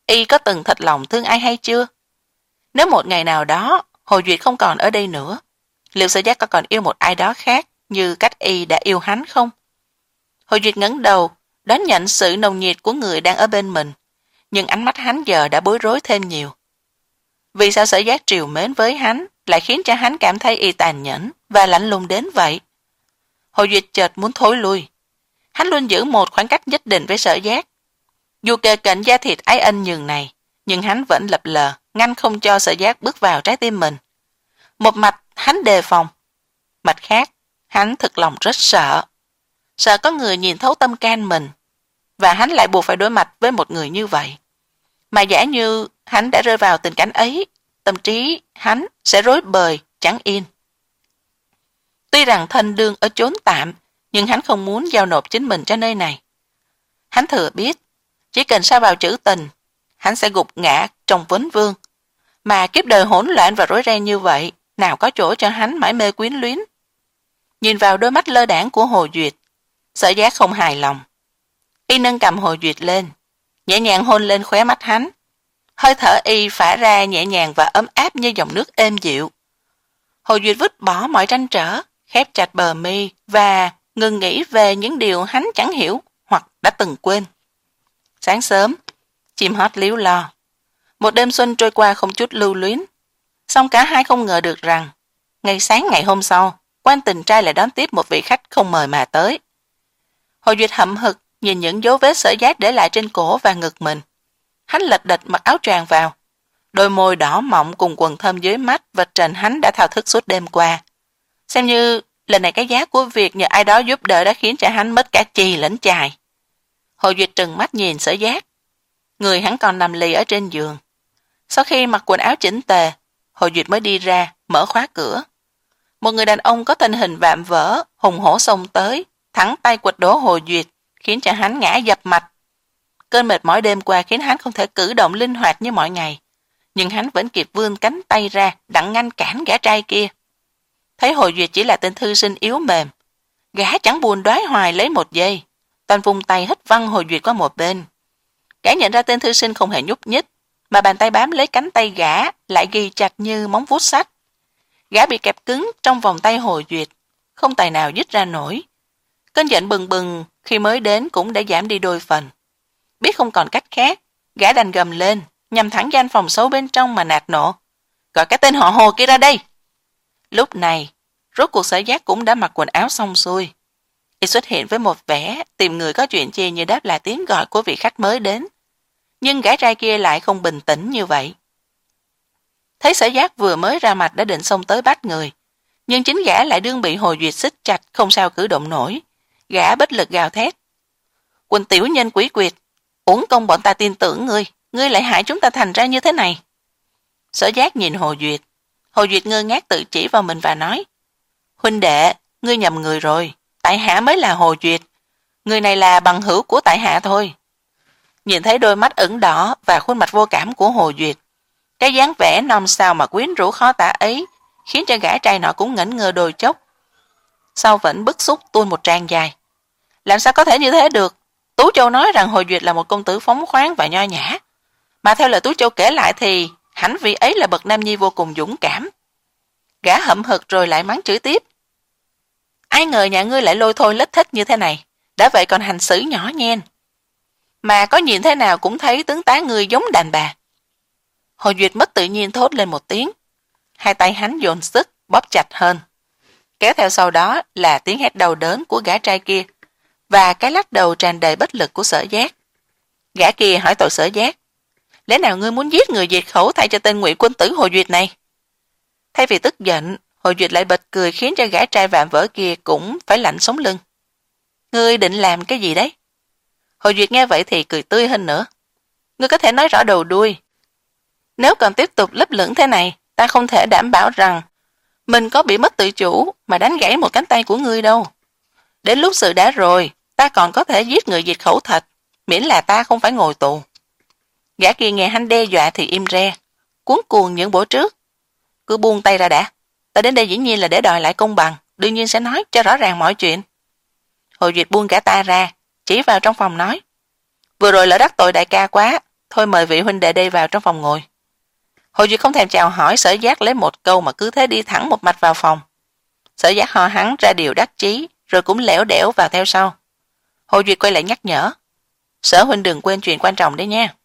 y có từng thật lòng thương ai hay chưa? Nếu một ngày nào đó Hồ Duyệt không còn ở đây nữa, liệu Sở Giác có còn yêu một ai đó khác như cách y đã yêu hắn không? Hồ Duyệt ngẩng đầu, đón nhận sự nồng nhiệt của người đang ở bên mình, nhưng ánh mắt hắn giờ đã bối rối thêm nhiều. Vì sao Sở Giác trìu mến với hắn lại khiến cho hắn cảm thấy y tàn nhẫn và lạnh lùng đến vậy? Hồ Duyệt chợt muốn thối lui. Hắn luôn giữ một khoảng cách nhất định với Sở Giác. Dù kề cạnh da thịt ái ân nhường này, nhưng hắn vẫn lập lờ, ngăn không cho Sở Giác bước vào trái tim mình. Một mặt hắn đề phòng, mặt khác hắn thực lòng rất sợ. Sợ có người nhìn thấu tâm can mình, và hắn lại buộc phải đối mặt với một người như vậy. Mà giả như hắn đã rơi vào tình cảnh ấy, tâm trí hắn sẽ rối bời, chẳng yên. Tuy rằng thân đương ở chốn tạm, nhưng hắn không muốn giao nộp chính mình cho nơi này. Hắn thừa biết, chỉ cần sa vào chữ tình, hắn sẽ gục ngã trong vấn vương. Mà kiếp đời hỗn loạn và rối ren như vậy, nào có chỗ cho hắn mãi mê quyến luyến. Nhìn vào đôi mắt lơ đãng của Hồ Duyệt, Sở Giác không hài lòng. Y nâng cầm Hồ Duyệt lên, nhẹ nhàng hôn lên khóe mắt hắn. Hơi thở y phả ra nhẹ nhàng và ấm áp như dòng nước êm dịu. Hồ Duyệt vứt bỏ mọi tranh trở, khép chặt bờ mi và ngừng nghĩ về những điều hắn chẳng hiểu hoặc đã từng quên. Sáng sớm, chim hót líu lo. Một đêm xuân trôi qua không chút lưu luyến. Song cả hai không ngờ được rằng, ngày sáng ngày hôm sau, quan tình trai lại đón tiếp một vị khách không mời mà tới. Hồ Duyệt hậm hực nhìn những dấu vết Sở Giác để lại trên cổ và ngực mình. Hắn lật đật mặc áo choàng vào. Đôi môi đỏ mọng cùng quần thơm dưới mắt vạch trần hắn đã thao thức suốt đêm qua. Xem như lần này cái giá của việc nhờ ai đó giúp đỡ đã khiến cho hắn mất cả chì lẫn chài. Hồ Duyệt trừng mắt nhìn Sở Giác. Người hắn còn nằm lì ở trên giường. Sau khi mặc quần áo chỉnh tề, Hồ Duyệt mới đi ra, mở khóa cửa. Một người đàn ông có thân hình vạm vỡ, hùng hổ xông tới, thẳng tay quật đổ Hồ Duyệt, khiến cho hắn ngã dập mạch. Cơn mệt mỏi đêm qua khiến hắn không thể cử động linh hoạt như mọi ngày, nhưng hắn vẫn kịp vươn cánh tay ra đặng ngăn cản gã trai kia. Thấy Hồ Duyệt chỉ là tên thư sinh yếu mềm, gã chẳng buồn đoái hoài lấy một giây, toàn vùng tay hất văng Hồ Duyệt qua một bên. Gã nhận ra tên thư sinh không hề nhúc nhích, mà bàn tay bám lấy cánh tay gã lại ghi chặt như móng vuốt sắt. Gã bị kẹp cứng trong vòng tay Hồ Duyệt, không tài nào dứt ra nổi. Cơn giận bừng bừng khi mới đến cũng đã giảm đi đôi phần. Biết không còn cách khác, gã đành gầm lên, nhằm thẳng gian phòng xấu bên trong mà nạt nộ. Gọi cái tên họ Hồ kia ra đây. Lúc này, rốt cuộc Sở Giác cũng đã mặc quần áo xong xuôi. Y xuất hiện với một vẻ tìm người có chuyện chi như đáp lại tiếng gọi của vị khách mới đến. Nhưng gã trai kia lại không bình tĩnh như vậy. Thấy Sở Giác vừa mới ra mặt đã định xông tới bắt người, nhưng chính gã lại đương bị Hồ Duyệt xích chặt không sao cử động nổi. Gã bất lực gào thét. Quỳnh tiểu nhân quỷ quyệt, uổng công bọn ta tin tưởng ngươi, ngươi lại hại chúng ta thành ra như thế này. Sở Giác nhìn Hồ Duyệt. Hồ Duyệt ngơ ngác tự chỉ vào mình và nói, huynh đệ, ngươi nhầm người rồi, tại hạ mới là Hồ Duyệt, người này là bằng hữu của tại hạ thôi. Nhìn thấy đôi mắt ửng đỏ và khuôn mặt vô cảm của Hồ Duyệt, cái dáng vẻ non sao mà quyến rũ khó tả ấy khiến cho gã trai nọ cũng ngẩn ngơ đôi chốc. Sau vẫn bức xúc tuôn một tràng dài. Làm sao có thể như thế được? Tú Châu nói rằng Hồ Duyệt là một công tử phóng khoáng và nho nhã, mà theo lời Tú Châu kể lại thì hẳn vị ấy là bậc nam nhi vô cùng dũng cảm. Gã hậm hực rồi lại mắng chửi tiếp. Ai ngờ nhà ngươi lại lôi thôi lết thích như thế này, đã vậy còn hành xử nhỏ nhen. Mà có nhìn thế nào cũng thấy tướng tá ngươi giống đàn bà. Hồ Duyệt mất tự nhiên thốt lên một tiếng. Hai tay hắn dồn sức, bóp chặt hơn. Kéo theo sau đó là tiếng hét đau đớn của gã trai kia và cái lắc đầu tràn đầy bất lực của Sở Giác. Gã kia hỏi tội Sở Giác, lẽ nào ngươi muốn giết người diệt khẩu thay cho tên ngụy quân tử Hồ Duyệt này? Thay vì tức giận, Hồ Duyệt lại bật cười khiến cho gã trai vạm vỡ kia cũng phải lạnh sống lưng. Ngươi định làm cái gì đấy? Hồ Duyệt nghe vậy thì cười tươi hơn nữa. Ngươi có thể nói rõ đầu đuôi. Nếu còn tiếp tục lấp lửng thế này, ta không thể đảm bảo rằng mình có bị mất tự chủ mà đánh gãy một cánh tay của ngươi đâu. Đến lúc sự đã rồi, ta còn có thể giết người diệt khẩu thật, miễn là ta không phải ngồi tù. Gã kia nghe hắn đe dọa thì im re, cuống cuồng những bữa trước. Cứ buông tay ra đã, ta đến đây dĩ nhiên là để đòi lại công bằng, đương nhiên sẽ nói cho rõ ràng mọi chuyện. Hồ Duyệt buông gã ta ra, chỉ vào trong phòng nói, vừa rồi lỡ đắc tội đại ca quá, thôi mời vị huynh đệ đây vào trong phòng ngồi. Hồ Duyệt không thèm chào hỏi Sở Giác, lấy một câu mà cứ thế đi thẳng một mạch vào phòng. Sở Giác ho hắn ra điều đắc chí, rồi cũng lẻo đẻo vào theo sau. Hồ Duyệt quay lại nhắc nhở, Sở huynh đừng quên chuyện quan trọng đấy nha.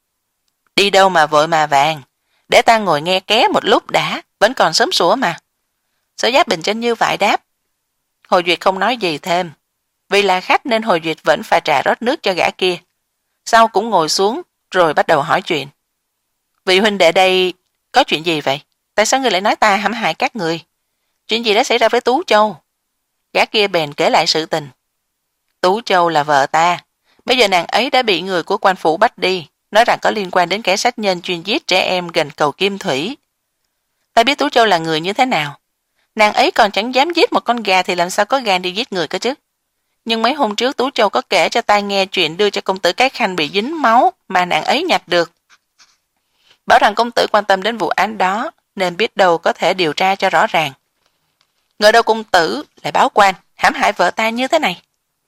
Đi đâu mà vội mà vàng, để ta ngồi nghe ké một lúc đã, vẫn còn sớm sủa mà. Sở Giác bình tĩnh như vậy đáp. Hồ Duyệt không nói gì thêm, vì là khách nên Hồ Duyệt vẫn pha trà rót nước cho gã kia. Sau cũng ngồi xuống rồi bắt đầu hỏi chuyện. Vị huynh đệ đây có chuyện gì vậy? Tại sao người lại nói ta hãm hại các người? Chuyện gì đã xảy ra với Tú Châu? Gã kia bèn kể lại sự tình. Tú Châu là vợ ta, bây giờ nàng ấy đã bị người của quan phủ bắt đi, nói rằng có liên quan đến kẻ sát nhân chuyên giết trẻ em gần cầu Kim Thủy. Ta biết Tú Châu là người như thế nào. Nàng ấy còn chẳng dám giết một con gà thì làm sao có gan đi giết người cơ chứ. Nhưng mấy hôm trước Tú Châu có kể cho ta nghe chuyện đưa cho công tử Cái Khanh bị dính máu mà nàng ấy nhặt được. Bảo rằng công tử quan tâm đến vụ án đó nên biết đâu có thể điều tra cho rõ ràng. Ngờ đâu công tử lại báo quan hãm hại vợ ta như thế này.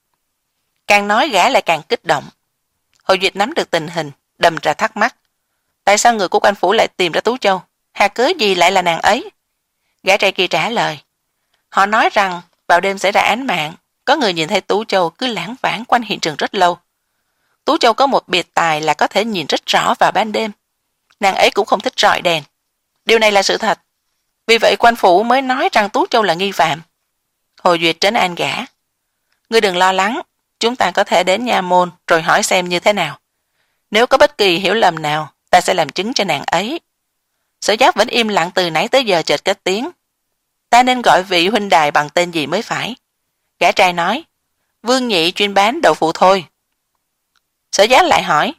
Càng nói gã lại càng kích động. Hồ Duyệt nắm được tình hình, đâm ra thắc mắc. Tại sao người của quan phủ lại tìm ra Tú Châu? Hà cớ gì lại là nàng ấy? Gã trai kia trả lời. Họ nói rằng vào đêm xảy ra án mạng, có người nhìn thấy Tú Châu cứ lãng vãng quanh hiện trường rất lâu. Tú Châu có một biệt tài là có thể nhìn rất rõ vào ban đêm. Nàng ấy cũng không thích rọi đèn. Điều này là sự thật. Vì vậy quan phủ mới nói rằng Tú Châu là nghi phạm. Hồ Duyệt trấn an gã. Ngươi đừng lo lắng, chúng ta có thể đến nha môn rồi hỏi xem như thế nào. Nếu có bất kỳ hiểu lầm nào, ta sẽ làm chứng cho nàng ấy. Sở Giác vẫn im lặng từ nãy tới giờ chợt cất tiếng. Ta nên gọi vị huynh đài bằng tên gì mới phải? Gã trai nói. Vương Nhị chuyên bán đậu phụ thôi. Sở Giác lại hỏi.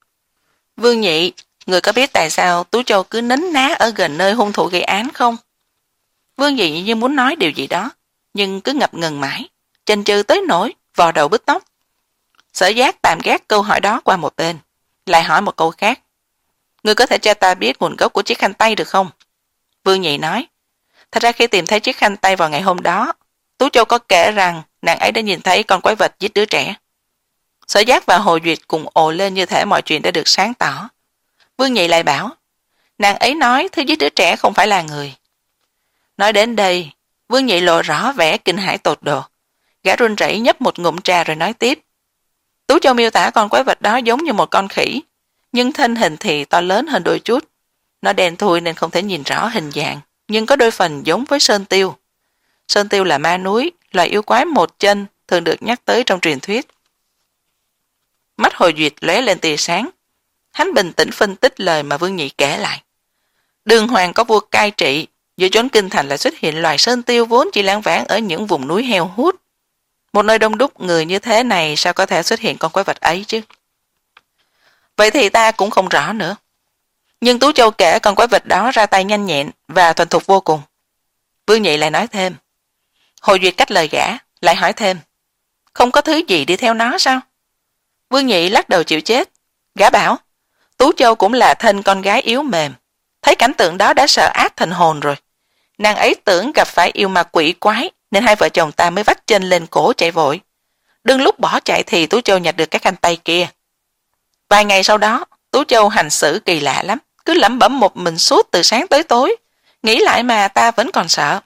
Vương Nhị, người có biết tại sao Tú Châu cứ nín ná ở gần nơi hung thủ gây án không? Vương Nhị như muốn nói điều gì đó, nhưng cứ ngập ngừng mãi, chần chừ tới nỗi vò đầu bứt tóc. Sở Giác tạm gác câu hỏi đó qua một bên, lại hỏi một câu khác. Ngươi có thể cho ta biết nguồn gốc của chiếc khăn tay được không? Vương Nhị nói. Thật ra khi tìm thấy chiếc khăn tay vào ngày hôm đó, Tú Châu có kể rằng nàng ấy đã nhìn thấy con quái vật giết đứa trẻ. Sở Giác và Hồ Duyệt cùng ồ lên như thể mọi chuyện đã được sáng tỏ. Vương Nhị lại bảo, nàng ấy nói thứ giết đứa trẻ không phải là người. Nói đến đây, Vương Nhị lộ rõ vẻ kinh hãi tột độ. Gã run rẩy nhấp một ngụm trà rồi nói tiếp. Tú Châu miêu tả con quái vật đó giống như một con khỉ, nhưng thân hình thì to lớn hơn đôi chút. Nó đen thui nên không thể nhìn rõ hình dạng, nhưng có đôi phần giống với sơn tiêu. Sơn tiêu là ma núi, loài yêu quái một chân thường được nhắc tới trong truyền thuyết. Mắt Hồ Duyệt lóe lên tia sáng. Hắn bình tĩnh phân tích lời mà Vương Nhị kể lại. Đường Hoàng có vua cai trị, giữa chốn kinh thành lại xuất hiện loài sơn tiêu vốn chỉ lãng vãng ở những vùng núi heo hút. Một nơi đông đúc người như thế này sao có thể xuất hiện con quái vật ấy chứ? Vậy thì ta cũng không rõ nữa. Nhưng Tú Châu kể con quái vật đó ra tay nhanh nhẹn và thuần thục vô cùng. Vương Nhị lại nói thêm. Hồ Duyệt cách lời gã, lại hỏi thêm. Không có thứ gì đi theo nó sao? Vương Nhị lắc đầu chịu chết. Gã bảo, Tú Châu cũng là thân con gái yếu mềm. Thấy cảnh tượng đó đã sợ ác thành hồn rồi. Nàng ấy tưởng gặp phải yêu ma quỷ quái, nên hai vợ chồng ta mới vắt chân lên cổ chạy vội. Đương lúc bỏ chạy thì Tú Châu nhặt được cái khăn tay kia. Vài ngày sau đó, Tú Châu hành xử kỳ lạ lắm, cứ lẩm bẩm một mình suốt từ sáng tới tối. Nghĩ lại mà ta vẫn còn sợ.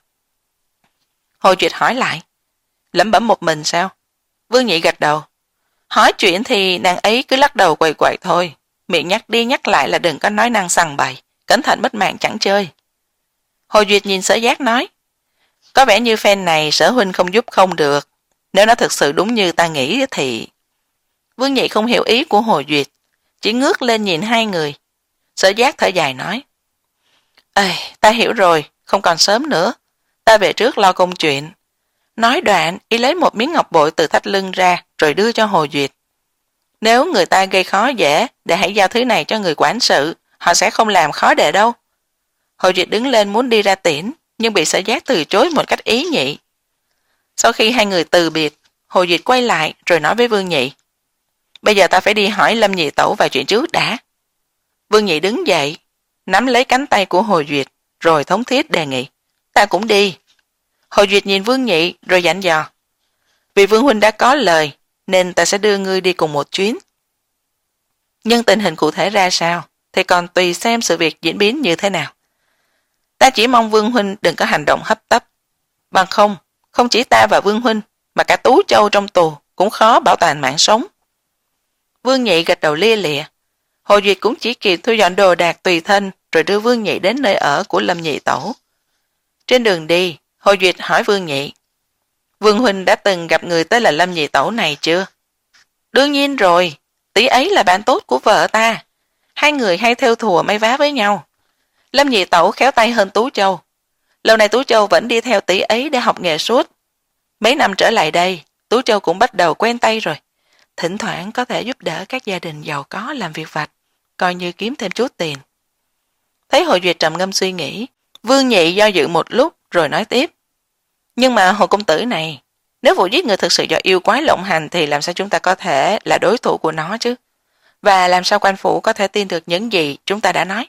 Hồ Duyệt hỏi lại, lẩm bẩm một mình sao? Vương Nhị gật đầu. Hỏi chuyện thì nàng ấy cứ lắc đầu quậy quậy thôi, miệng nhắc đi nhắc lại là đừng có nói năng sằng bậy, cẩn thận mất mạng chẳng chơi. Hồ Duyệt nhìn Sở Giác nói, có vẻ như phen này Sở huynh không giúp không được, nếu nó thực sự đúng như ta nghĩ thì... Vương Nhị không hiểu ý của Hồ Duyệt, chỉ ngước lên nhìn hai người. Sở Giác thở dài nói, ê, ta hiểu rồi, không còn sớm nữa, ta về trước lo công chuyện. Nói đoạn, y lấy một miếng ngọc bội từ thắt lưng ra rồi đưa cho Hồ Duyệt. Nếu người ta gây khó dễ, để hãy giao thứ này cho người quản sự, họ sẽ không làm khó đệ đâu. Hồ Duyệt đứng lên muốn đi ra tiễn, nhưng bị Sở Giác từ chối một cách ý nhị. Sau khi hai người từ biệt, Hồ Duyệt quay lại rồi nói với Vương Nhị. Bây giờ ta phải đi hỏi Lâm Nhị Tẩu vài chuyện trước đã. Vương Nhị đứng dậy, nắm lấy cánh tay của Hồ Duyệt, rồi thống thiết đề nghị. Ta cũng đi. Hồ Duyệt nhìn Vương Nhị rồi dặn dò. Vì Vương huynh đã có lời, nên ta sẽ đưa ngươi đi cùng một chuyến. Nhưng tình hình cụ thể ra sao thì còn tùy xem sự việc diễn biến như thế nào. Ta chỉ mong Vương huynh đừng có hành động hấp tấp. Bằng không, không chỉ ta và Vương huynh mà cả Tú Châu trong tù cũng khó bảo toàn mạng sống. Vương Nhị gật đầu lia lịa. Hồ Duyệt cũng chỉ kịp thu dọn đồ đạc tùy thân rồi đưa Vương Nhị đến nơi ở của Lâm Nhị Tẩu. Trên đường đi, Hồ Duyệt hỏi Vương Nhị: Vương huynh đã từng gặp người tên là Lâm Nhị Tẩu này chưa? Đương nhiên rồi, tỷ ấy là bạn tốt của vợ ta. Hai người hay theo thùa may vá với nhau. Lâm Nhị Tẩu khéo tay hơn Tú Châu. Lâu nay Tú Châu vẫn đi theo tỷ ấy để học nghề suốt. Mấy năm trở lại đây, Tú Châu cũng bắt đầu quen tay rồi. Thỉnh thoảng có thể giúp đỡ các gia đình giàu có làm việc vặt, coi như kiếm thêm chút tiền. Thấy Hồ Duyệt trầm ngâm suy nghĩ, Vương Nhị do dự một lúc rồi nói tiếp. Nhưng mà Hồ công tử này, nếu vụ giết người thực sự do yêu quái lộng hành thì làm sao chúng ta có thể là đối thủ của nó chứ? Và làm sao quan phủ có thể tin được những gì chúng ta đã nói?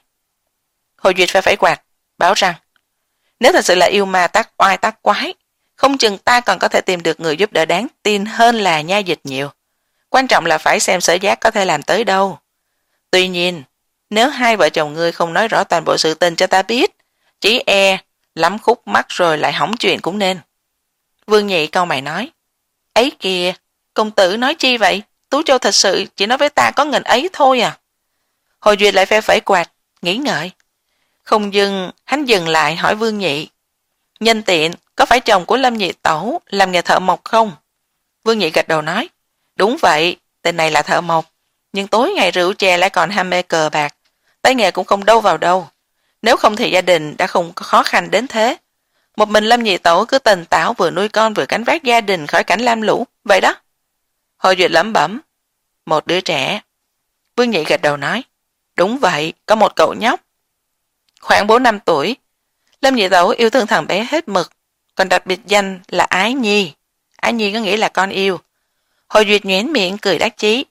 Hồ Duyệt phải phẩy quạt, bảo rằng nếu thật sự là yêu ma tác oai tác quái, không chừng ta còn có thể tìm được người giúp đỡ đáng tin hơn là nha dịch nhiều. Quan trọng là phải xem Sở Giác có thể làm tới đâu. Tuy nhiên, nếu hai vợ chồng ngươi không nói rõ toàn bộ sự tình cho ta biết, chỉ e lắm khúc mắc rồi lại hỏng chuyện cũng nên. Vương Nhị cau mày nói, ấy kìa, công tử nói chi vậy? Tú Châu thật sự chỉ nói với ta có ngần ấy thôi à? Hồ Duyệt lại phe phẩy quạt, nghĩ ngợi. Không dừng, hắn dừng lại hỏi Vương Nhị, nhân tiện, có phải chồng của Lâm Nhị Tẩu làm nghề thợ mộc không? Vương Nhị gật đầu nói, đúng vậy, tên này là thợ mộc, nhưng tối ngày rượu chè lại còn ham mê cờ bạc, tay nghề cũng không đâu vào đâu. Nếu không thì gia đình đã không có khó khăn đến thế. Một mình Lâm Nhị Tẩu cứ tần tảo vừa nuôi con vừa gánh vác gia đình khỏi cảnh lam lũ, vậy đó. Hồ Duyệt lẩm bẩm, một đứa trẻ. Vương Nhị gật đầu nói, đúng vậy, có một cậu nhóc. Khoảng bốn năm tuổi, Lâm Nhị Tẩu yêu thương thằng bé hết mực, còn đặt biệt danh là Ái Nhi. Ái Nhi có nghĩa là con yêu. Hồ Duyệt nhoẻn miệng cười đắc chí.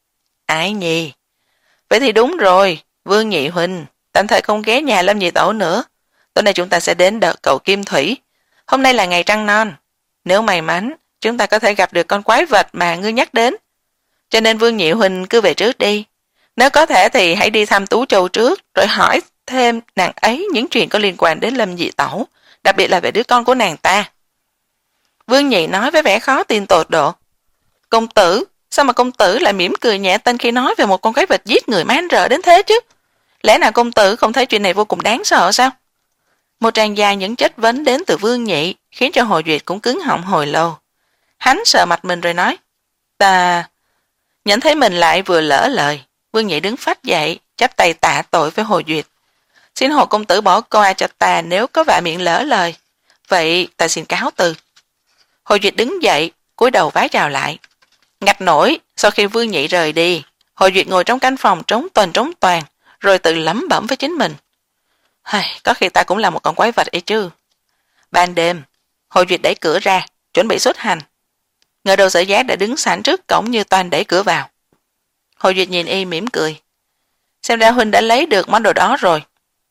Ái Nhi. Vậy thì đúng rồi, Vương Nhị huynh, tạm thời không ghé nhà Lâm Nhị Tẩu nữa. Tối nay chúng ta sẽ đến đợt cầu Kim Thủy. Hôm nay là ngày trăng non. Nếu may mắn, chúng ta có thể gặp được con quái vật mà ngươi nhắc đến. Cho nên Vương Nhị huynh cứ về trước đi. Nếu có thể thì hãy đi thăm Tú Châu trước, rồi hỏi thêm nàng ấy những chuyện có liên quan đến Lâm Nhị Tẩu, đặc biệt là về đứa con của nàng ta. Vương Nhị nói với vẻ khó tin tột độ. Công tử, sao mà công tử lại mỉm cười nhẹ tên khi nói về một con quái vật giết người man rợ đến thế chứ? Lẽ nào công tử không thấy chuyện này vô cùng đáng sợ sao? Một tràng dài những chất vấn đến từ Vương Nhị khiến cho Hồ Duyệt cũng cứng họng hồi lâu. Hắn sợ mặt mình rồi nói, ta... Nhận thấy mình lại vừa lỡ lời, Vương Nhị đứng phách dậy, chắp tay tạ tội với Hồ Duyệt. Xin Hồ công tử bỏ qua cho ta nếu có vạ miệng lỡ lời. Vậy ta xin cáo từ. Hồ Duyệt đứng dậy, cúi đầu vái chào lại. Ngặt nổi, sau khi Vương Nhị rời đi, Hồ Duyệt ngồi trong căn phòng trống tuần trống toàn, rồi tự lẩm bẩm với chính mình. Hay, có khi ta cũng là một con quái vật ấy chứ. Ban đêm, Hồ Duyệt đẩy cửa ra, chuẩn bị xuất hành. Ngờ đầu Sở Giác đã đứng sẵn trước cổng như toàn đẩy cửa vào. Hồ Duyệt nhìn y mỉm cười. Xem ra huynh đã lấy được món đồ đó rồi.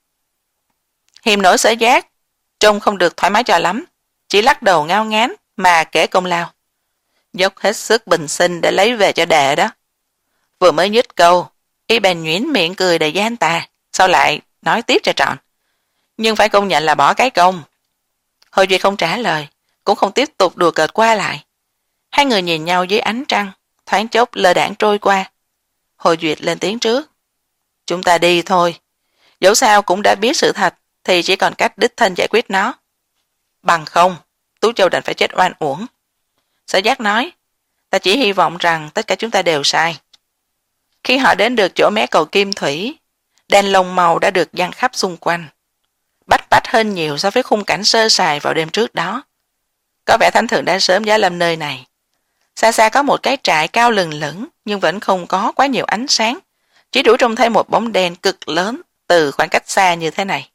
Hiềm nổi Sở Giác, trông không được thoải mái cho lắm, chỉ lắc đầu ngao ngán mà kể công lao. Dốc hết sức bình sinh để lấy về cho đệ đó. Vừa mới nhích câu, y bèn nhuyễn miệng cười đầy gian tà, sau lại nói tiếp cho trọn. Nhưng phải công nhận là bỏ cái công. Hồ Duyệt không trả lời, cũng không tiếp tục đùa cợt qua lại. Hai người nhìn nhau dưới ánh trăng, thoáng chốc lơ đãng trôi qua. Hồ Duyệt lên tiếng trước. Chúng ta đi thôi. Dẫu sao cũng đã biết sự thật, thì chỉ còn cách đích thân giải quyết nó. Bằng không, Tú Châu đành phải chết oan uổng. Sở Giác nói, ta chỉ hy vọng rằng tất cả chúng ta đều sai. Khi họ đến được chỗ mé cầu Kim Thủy, đèn lồng màu đã được giăng khắp xung quanh. Bách bách hơn nhiều so với khung cảnh sơ sài vào đêm trước đó. Có vẻ thánh thượng đã sớm giá lâm nơi này. Xa xa có một cái trại cao lừng lững nhưng vẫn không có quá nhiều ánh sáng, chỉ đủ trông thấy một bóng đen cực lớn từ khoảng cách xa như thế này.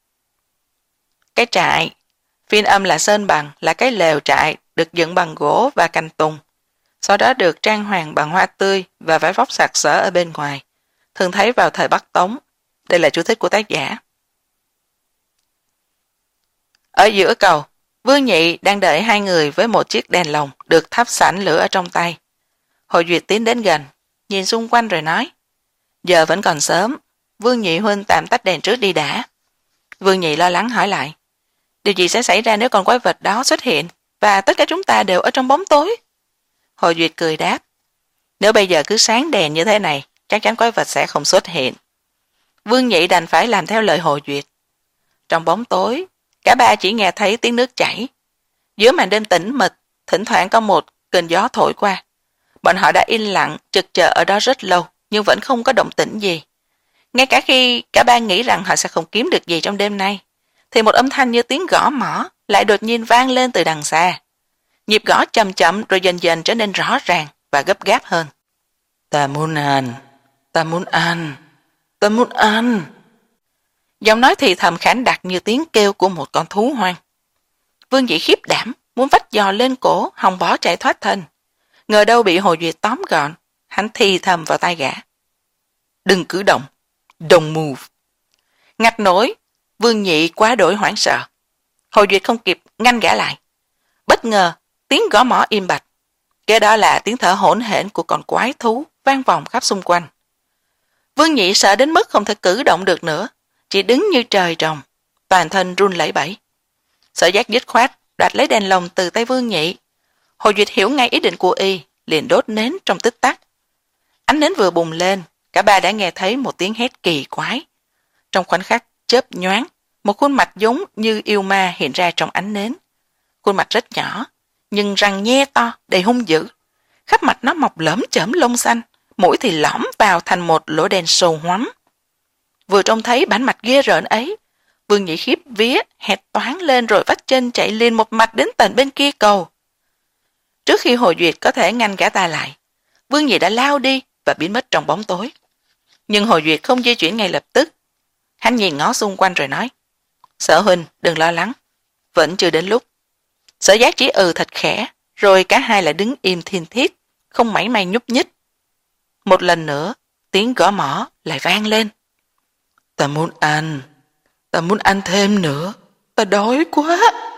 Cái trại, phiên âm là sơn bằng, là cái lều trại được dựng bằng gỗ và cành tùng, sau đó được trang hoàng bằng hoa tươi và vải vóc sặc sỡ ở bên ngoài, thường thấy vào thời Bắc Tống. Đây là chú thích của tác giả. Ở giữa cầu, Vương Nhị đang đợi hai người với một chiếc đèn lồng được thắp sẵn lửa ở trong tay. Hồ Duyệt tiến đến gần, nhìn xung quanh rồi nói, Giờ vẫn còn sớm, Vương Nhị huynh tạm tắt đèn trước đi đã. Vương Nhị lo lắng hỏi lại, điều gì sẽ xảy ra nếu con quái vật đó xuất hiện và tất cả chúng ta đều ở trong bóng tối? Hồ Duyệt cười đáp, nếu bây giờ cứ sáng đèn như thế này, chắc chắn quái vật sẽ không xuất hiện. Vương Nhị đành phải làm theo lời Hồ Duyệt. Trong bóng tối, cả ba chỉ nghe thấy tiếng nước chảy. Giữa màn đêm tĩnh mịch, thỉnh thoảng có một cơn gió thổi qua. Bọn họ đã im lặng trực chờ ở đó rất lâu, nhưng vẫn không có động tĩnh gì. Ngay cả khi cả ba nghĩ rằng họ sẽ không kiếm được gì trong đêm nay, thì một âm thanh như tiếng gõ mõ lại đột nhiên vang lên từ đằng xa. Nhịp gõ chậm chậm rồi dần dần trở nên rõ ràng và gấp gáp hơn. Ta muốn ăn, ta muốn ăn, ta muốn ăn. Giọng nói thì thầm khản đặc như tiếng kêu của một con thú hoang. Vương Dĩ khiếp đảm, muốn vách giò lên cổ, hòng bỏ chạy thoát thân. Ngờ đâu bị Hồ Duyệt tóm gọn, hắn thì thầm vào tai gã. Đừng cử động, don't move. Ngặt nổi, Vương Nhị quá đổi hoảng sợ. Hồ Duyệt không kịp ngăn gã lại. Bất ngờ, tiếng gõ mõ im bặt. Kế đó là tiếng thở hỗn hển của con quái thú vang vòng khắp xung quanh. Vương Nhị sợ đến mức không thể cử động được nữa, chỉ đứng như trời trồng, toàn thân run lẩy bẩy. Sở Giác dứt khoát đoạt lấy đèn lồng từ tay Vương Nhị. Hồ Duyệt hiểu ngay ý định của y, liền đốt nến trong tích tắc. Ánh nến vừa bùng lên, cả ba đã nghe thấy một tiếng hét kỳ quái. Trong khoảnh khắc chớp nhoáng, một khuôn mặt giống như yêu ma hiện ra trong ánh nến. Khuôn mặt rất nhỏ, nhưng răng nhe to, đầy hung dữ. Khắp mặt nó mọc lởm chởm lông xanh, mũi thì lõm vào thành một lỗ đen sâu hoắm. Vừa trông thấy bản mặt ghê rợn ấy, Vương Nhị khiếp vía, hét toáng lên rồi vắt chân chạy liền một mạch đến tận bên kia cầu. Trước khi Hồ Duyệt có thể ngăn gã ta lại, Vương Nhị đã lao đi và biến mất trong bóng tối. Nhưng Hồ Duyệt không di chuyển ngay lập tức. Hắn nhìn ngó xung quanh rồi nói, Sở huynh, đừng lo lắng, vẫn chưa đến lúc. Sở Giác chỉ ừ thật khẽ, rồi cả hai lại đứng im thiên thiết, không mảy may nhúc nhích. Một lần nữa, tiếng gõ mõ lại vang lên. Ta muốn ăn, ta muốn ăn thêm nữa, ta đói quá.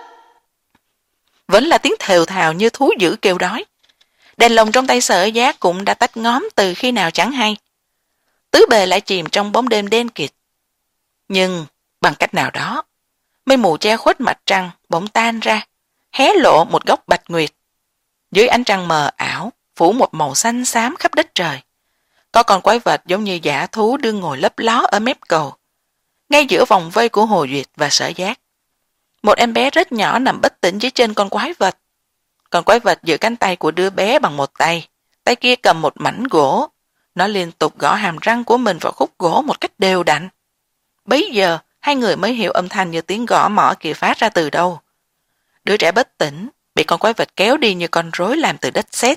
Vẫn là tiếng thều thào như thú dữ kêu đói. Đèn lồng trong tay Sở Giác cũng đã tắt ngóm từ khi nào chẳng hay. Tứ bề lại chìm trong bóng đêm đen kịt. Nhưng bằng cách nào đó, mây mù che khuất mặt trăng bỗng tan ra, hé lộ một góc bạch nguyệt. Dưới ánh trăng mờ ảo, phủ một màu xanh xám khắp đất trời. Có con quái vật giống như dã thú đương ngồi lấp ló ở mép cầu, ngay giữa vòng vây của Hồ Duyệt và Sở Giác. Một em bé rất nhỏ nằm bất tỉnh dưới chân con quái vật. Con quái vật giữ cánh tay của đứa bé bằng một tay, tay kia cầm một mảnh gỗ. Nó liên tục gõ hàm răng của mình vào khúc gỗ một cách đều đặn. Bấy giờ, hai người mới hiểu âm thanh như tiếng gõ mõ kia phát ra từ đâu. Đứa trẻ bất tỉnh, bị con quái vật kéo đi như con rối làm từ đất sét.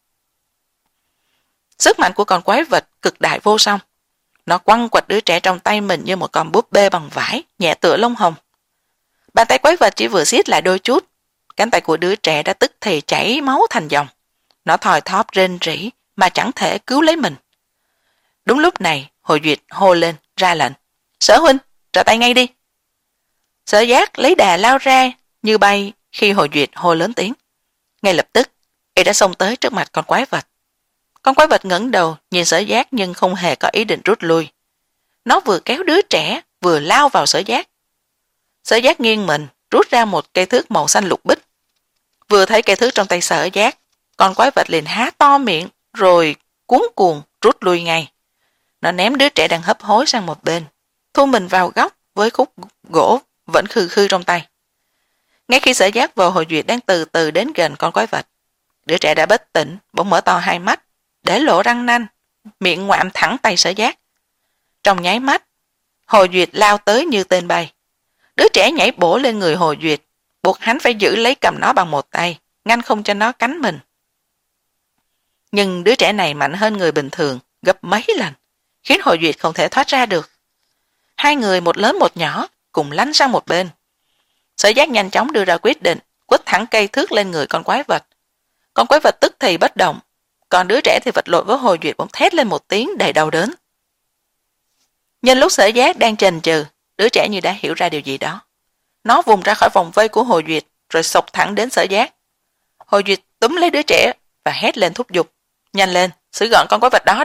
Sức mạnh của con quái vật cực đại vô song. Nó quăng quật đứa trẻ trong tay mình như một con búp bê bằng vải, nhẹ tựa lông hồng. Bàn tay quái vật chỉ vừa siết lại đôi chút, cánh tay của đứa trẻ đã tức thì chảy máu thành dòng. Nó thòi thóp rên rỉ mà chẳng thể cứu lấy mình. Đúng lúc này, Hồ Duyệt hô lên, ra lệnh. Sở huynh, trở tay ngay đi. Sở Giác lấy đà lao ra như bay khi Hồ Duyệt hô lớn tiếng. Ngay lập tức, y đã xông tới trước mặt con quái vật. Con quái vật ngẩng đầu nhìn Sở Giác nhưng không hề có ý định rút lui. Nó vừa kéo đứa trẻ vừa lao vào Sở Giác. Sở Giác nghiêng mình rút ra một cây thước màu xanh lục bích. Vừa thấy cây thước trong tay Sở Giác, con quái vật liền há to miệng rồi cuống cuồng rút lui ngay. Nó ném đứa trẻ đang hấp hối sang một bên, thu mình vào góc với khúc gỗ vẫn khư khư trong tay. Ngay khi Sở Giác và Hồ Duyệt đang từ từ đến gần con quái vật, đứa trẻ đã bất tỉnh, bỗng mở to hai mắt, để lộ răng nanh, miệng ngoạm thẳng tay Sở Giác. Trong nháy mắt, Hồ Duyệt lao tới như tên bay. Đứa trẻ nhảy bổ lên người Hồ Duyệt, buộc hắn phải giữ lấy cầm nó bằng một tay, ngăn không cho nó cắn mình. Nhưng đứa trẻ này mạnh hơn người bình thường gấp mấy lần, khiến Hồ Duyệt không thể thoát ra được. Hai người một lớn một nhỏ cùng lăn sang một bên. Sở Giác nhanh chóng đưa ra quyết định, quất thẳng cây thước lên người con quái vật. Con quái vật tức thì bất động, còn đứa trẻ thì vật lộn với Hồ Duyệt bỗng thét lên một tiếng đầy đau đớn. Nhân lúc Sở Giác đang chần chừ, đứa trẻ như đã hiểu ra điều gì đó. Nó vùng ra khỏi vòng vây của Hồ Duyệt rồi xộc thẳng đến Sở Giác. Hồ Duyệt túm lấy đứa trẻ và hét lên thúc giục. Nhanh lên, xử gọn con quái vật đó đi,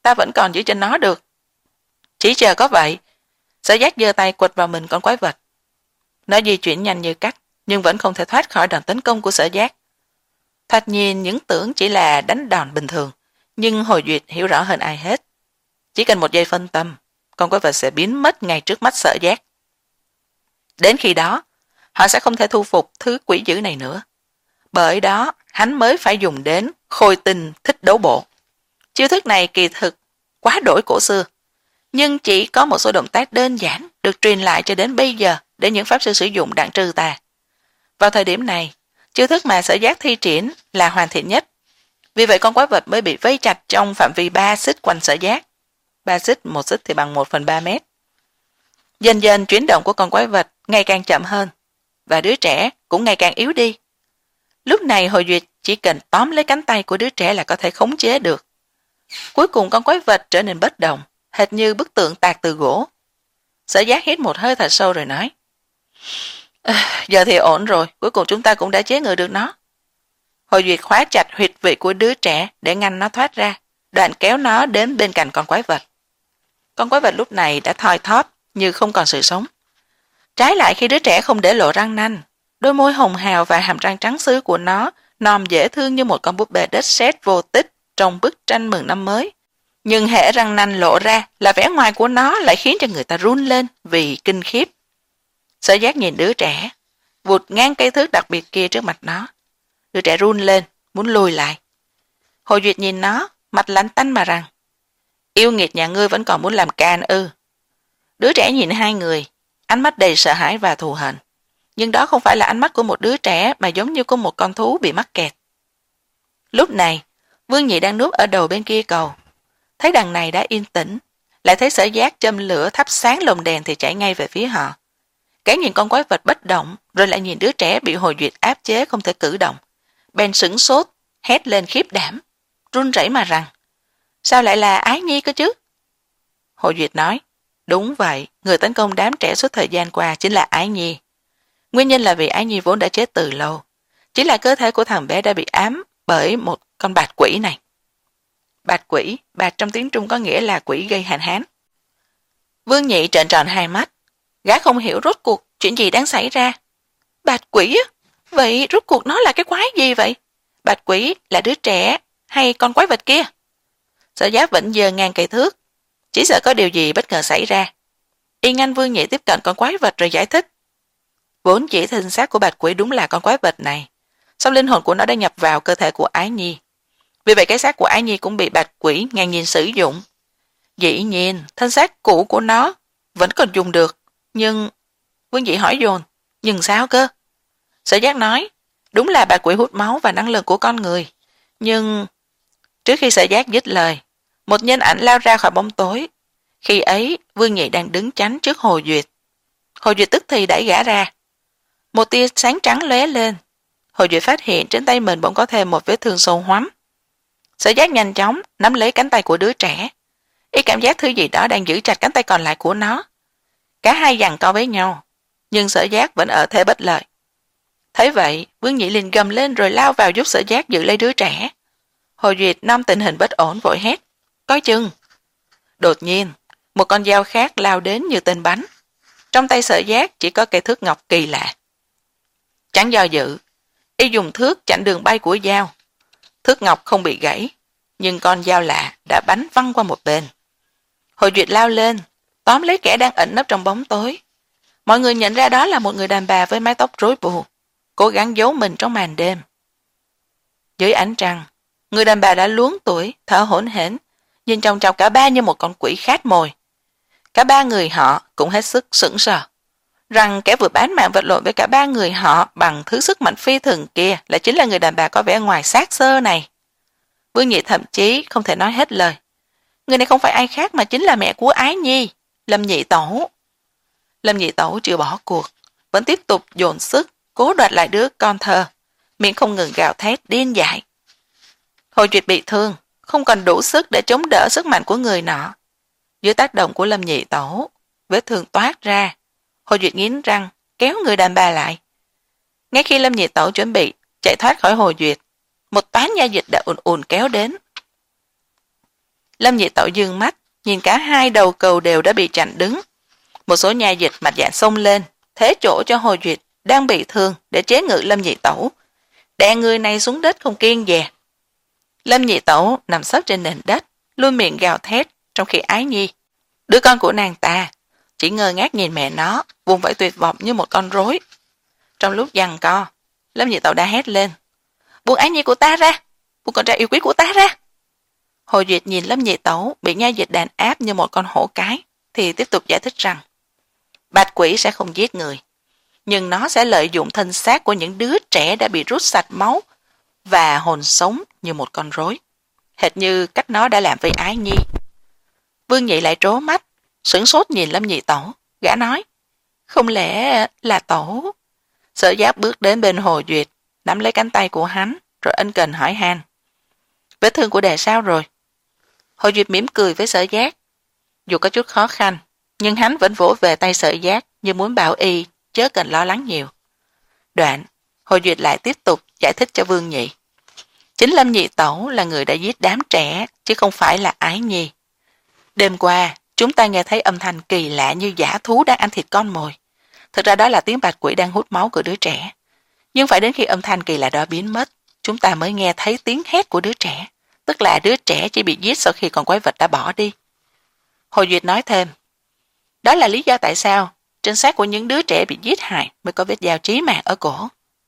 ta vẫn còn giữ chân nó được. Chỉ chờ có vậy. Sở giác giơ tay quật vào mình con quái vật. Nó di chuyển nhanh như cắt, nhưng vẫn không thể thoát khỏi đòn tấn công của sở giác. Thoạt nhìn những tưởng chỉ là đánh đòn bình thường, nhưng Hồ Duyệt hiểu rõ hơn ai hết. Chỉ cần một giây phân tâm, con quái vật sẽ biến mất ngay trước mắt sở giác. Đến khi đó, họ sẽ không thể thu phục thứ quỷ dữ này nữa. Bởi đó, hắn mới phải dùng đến khôi tinh thích đấu bộ. Chiêu thức này kỳ thực quá đổi cổ xưa, nhưng chỉ có một số động tác đơn giản được truyền lại cho đến bây giờ để những pháp sư sử dụng đặng trừ tà. Vào thời điểm này, chiêu thức mà sở giác thi triển là hoàn thiện nhất. Vì vậy con quái vật mới bị vây chặt trong phạm vi ba xích quanh sở giác. Ba xích, một xích thì bằng một phần ba mét. Dần dần chuyển động của con quái vật ngày càng chậm hơn, và đứa trẻ cũng ngày càng yếu đi. Lúc này Hồ Duyệt chỉ cần tóm lấy cánh tay của đứa trẻ là có thể khống chế được. Cuối cùng con quái vật trở nên bất động, hệt như bức tượng tạc từ gỗ. Sở giác hít một hơi thật sâu rồi nói, à, giờ thì ổn rồi, cuối cùng chúng ta cũng đã chế ngự được nó. Hồ Duyệt khóa chặt huyệt vị của đứa trẻ để ngăn nó thoát ra, đoạn kéo nó đến bên cạnh con quái vật. Con quái vật lúc này đã thoi thóp như không còn sự sống. Trái lại khi đứa trẻ không để lộ răng nanh, đôi môi hồng hào và hàm răng trắng sứ của nó nòm dễ thương như một con búp bê đất sét vô tích trong bức tranh mừng năm mới. Nhưng hễ răng nanh lộ ra là vẻ ngoài của nó lại khiến cho người ta run lên vì kinh khiếp. Sở giác nhìn đứa trẻ, vụt ngang cây thước đặc biệt kia trước mặt nó. Đứa trẻ run lên, muốn lùi lại. Hồ Duyệt nhìn nó, mặt lạnh tanh mà rằng, yêu nghiệt nhà ngươi vẫn còn muốn làm can ư. Đứa trẻ nhìn hai người, ánh mắt đầy sợ hãi và thù hận. Nhưng đó không phải là ánh mắt của một đứa trẻ mà giống như của một con thú bị mắc kẹt. Lúc này, Vương Nhị đang núp ở đầu bên kia cầu. Thấy đằng này đã yên tĩnh, lại thấy sở giác châm lửa thắp sáng lồng đèn thì chạy ngay về phía họ. Cái nhìn con quái vật bất động, rồi lại nhìn đứa trẻ bị Hồ Duyệt áp chế không thể cử động. Bèn sửng sốt, hét lên khiếp đảm, run rẩy mà rằng, sao lại là Ái Nhi cơ chứ? Hồ Duyệt nói, đúng vậy, người tấn công đám trẻ suốt thời gian qua chính là Ái Nhi. Nguyên nhân là vì Ái Nhi vốn đã chết từ lâu, chỉ là cơ thể của thằng bé đã bị ám bởi một con bạch quỷ này. Bạch quỷ, bạch trong tiếng Trung có nghĩa là quỷ gây hạn hán. Vương Nhị trợn tròn hai mắt, gã không hiểu rốt cuộc chuyện gì đang xảy ra. Bạch quỷ á? Vậy rốt cuộc nó là cái quái gì vậy? Bạch quỷ là đứa trẻ hay con quái vật kia? Sở giác vẫn giơ ngang cây thước, chỉ sợ có điều gì bất ngờ xảy ra. Y ngăn Vương Nhị tiếp cận con quái vật rồi giải thích. Vốn chỉ thân xác của bạch quỷ đúng là con quái vật này, song linh hồn của nó đã nhập vào cơ thể của Ái Nhi. Vì vậy cái xác của Ái Nhi cũng bị bạch quỷ ngang nhiên sử dụng. Dĩ nhiên, thân xác cũ của nó vẫn còn dùng được, nhưng... Vương Nhị hỏi dồn, nhưng sao cơ? Sở giác nói, đúng là bạch quỷ hút máu và năng lượng của con người. Nhưng... Trước khi sở giác dứt lời, một nhân ảnh lao ra khỏi bóng tối. Khi ấy, Vương Nhị đang đứng chắn trước Hồ Duyệt. Hồ Duyệt tức thì đẩy gã ra. Một tia sáng trắng lóe lên. Hồ Duyệt phát hiện trên tay mình bỗng có thêm một vết thương sâu hoắm. Sở giác nhanh chóng nắm lấy cánh tay của đứa trẻ. Y cảm giác thứ gì đó đang giữ chặt cánh tay còn lại của nó. Cả hai giằng co với nhau, nhưng sở giác vẫn ở thế bất lợi. Thấy vậy, Vương Nhị liền gầm lên rồi lao vào giúp sở giác giữ lấy đứa trẻ. Hồ Duyệt nom tình hình bất ổn vội hét, coi chừng. Đột nhiên, một con dao khác lao đến như tên bắn. Trong tay sở giác chỉ có cây thước ngọc kỳ lạ. Chẳng do dự, y dùng thước chặn đường bay của dao. Thước ngọc không bị gãy, nhưng con dao lạ đã bắn văng qua một bên. Hồ Duyệt lao lên, tóm lấy kẻ đang ẩn nấp trong bóng tối. Mọi người nhận ra đó là một người đàn bà với mái tóc rối bù, cố gắng giấu mình trong màn đêm. Dưới ánh trăng, người đàn bà đã luống tuổi, thở hổn hển, nhìn chòng chọc cả ba như một con quỷ khát mồi. Cả ba người họ cũng hết sức sững sờ, rằng kẻ vừa bán mạng vật lộn với cả ba người họ bằng thứ sức mạnh phi thường kia là chính là người đàn bà có vẻ ngoài xác xơ này. Vương Nhị thậm chí không thể nói hết lời. Người này không phải ai khác mà chính là mẹ của Ái Nhi, Lâm Nhị Tẩu. Lâm Nhị Tẩu chưa bỏ cuộc, vẫn tiếp tục dồn sức cố đoạt lại đứa con thơ, miệng không ngừng gào thét điên dại. Hồ Duyệt bị thương, không còn đủ sức để chống đỡ sức mạnh của người nọ. Dưới tác động của Lâm Nhị Tẩu, vết thương toát ra. Hồ Duyệt nghiến răng kéo người đàn bà lại. Ngay khi Lâm Nhị Tẩu chuẩn bị chạy thoát khỏi Hồ Duyệt, một toán nha dịch đã ùn ùn kéo đến. Lâm Nhị Tẩu dương mắt, nhìn cả hai đầu cầu đều đã bị chặn đứng. Một số nhà dịch mặt dạ xông lên, thế chỗ cho Hồ Duyệt đang bị thương để chế ngự Lâm Nhị Tẩu. Đè người này xuống đất không kiêng dè. Lâm Nhị Tẩu nằm sấp trên nền đất, luôn miệng gào thét, trong khi Ái Nhi, đứa con của nàng ta, chỉ ngơ ngác nhìn mẹ nó, vùng vẫy tuyệt vọng như một con rối. Trong lúc giằng co, Lâm Nhị Tẩu đã hét lên: "Buông Ái Nhi của ta ra, buông con trai yêu quý của ta ra!" Hồ Duyệt nhìn Lâm Nhị Tẩu bị nha dịch đàn áp như một con hổ cái, thì tiếp tục giải thích rằng bạch quỷ sẽ không giết người, nhưng nó sẽ lợi dụng thân xác của những đứa trẻ đã bị rút sạch máu và hồn sống như một con rối, hệt như cách nó đã làm với Ái Nhi. Vương Nhị lại trố mắt, sửng sốt nhìn Lâm Nhị Tẩu, gã nói: "Không lẽ là Tẩu?" Sở Giáp bước đến bên Hồ Duyệt, nắm lấy cánh tay của hắn, rồi ân cần hỏi han: "Vết thương của Đề sao rồi?" Hồ Duyệt mỉm cười với Sở Giác. Dù có chút khó khăn, nhưng hắn vẫn vỗ về tay Sở Giác như muốn bảo y chớ cần lo lắng nhiều. Đoạn, Hồ Duyệt lại tiếp tục giải thích cho Vương Nhị. Chính Lâm Nhị Tẩu là người đã giết đám trẻ, chứ không phải là Ái Nhi. Đêm qua, chúng ta nghe thấy âm thanh kỳ lạ như dã thú đang ăn thịt con mồi. Thực ra đó là tiếng bạch quỷ đang hút máu của đứa trẻ. Nhưng phải đến khi âm thanh kỳ lạ đó biến mất, chúng ta mới nghe thấy tiếng hét của đứa trẻ, tức là đứa trẻ chỉ bị giết sau khi con quái vật đã bỏ đi. Hồ Duyệt nói thêm, đó là lý do tại sao trên xác của những đứa trẻ bị giết hại mới có vết dao chí mạng ở cổ.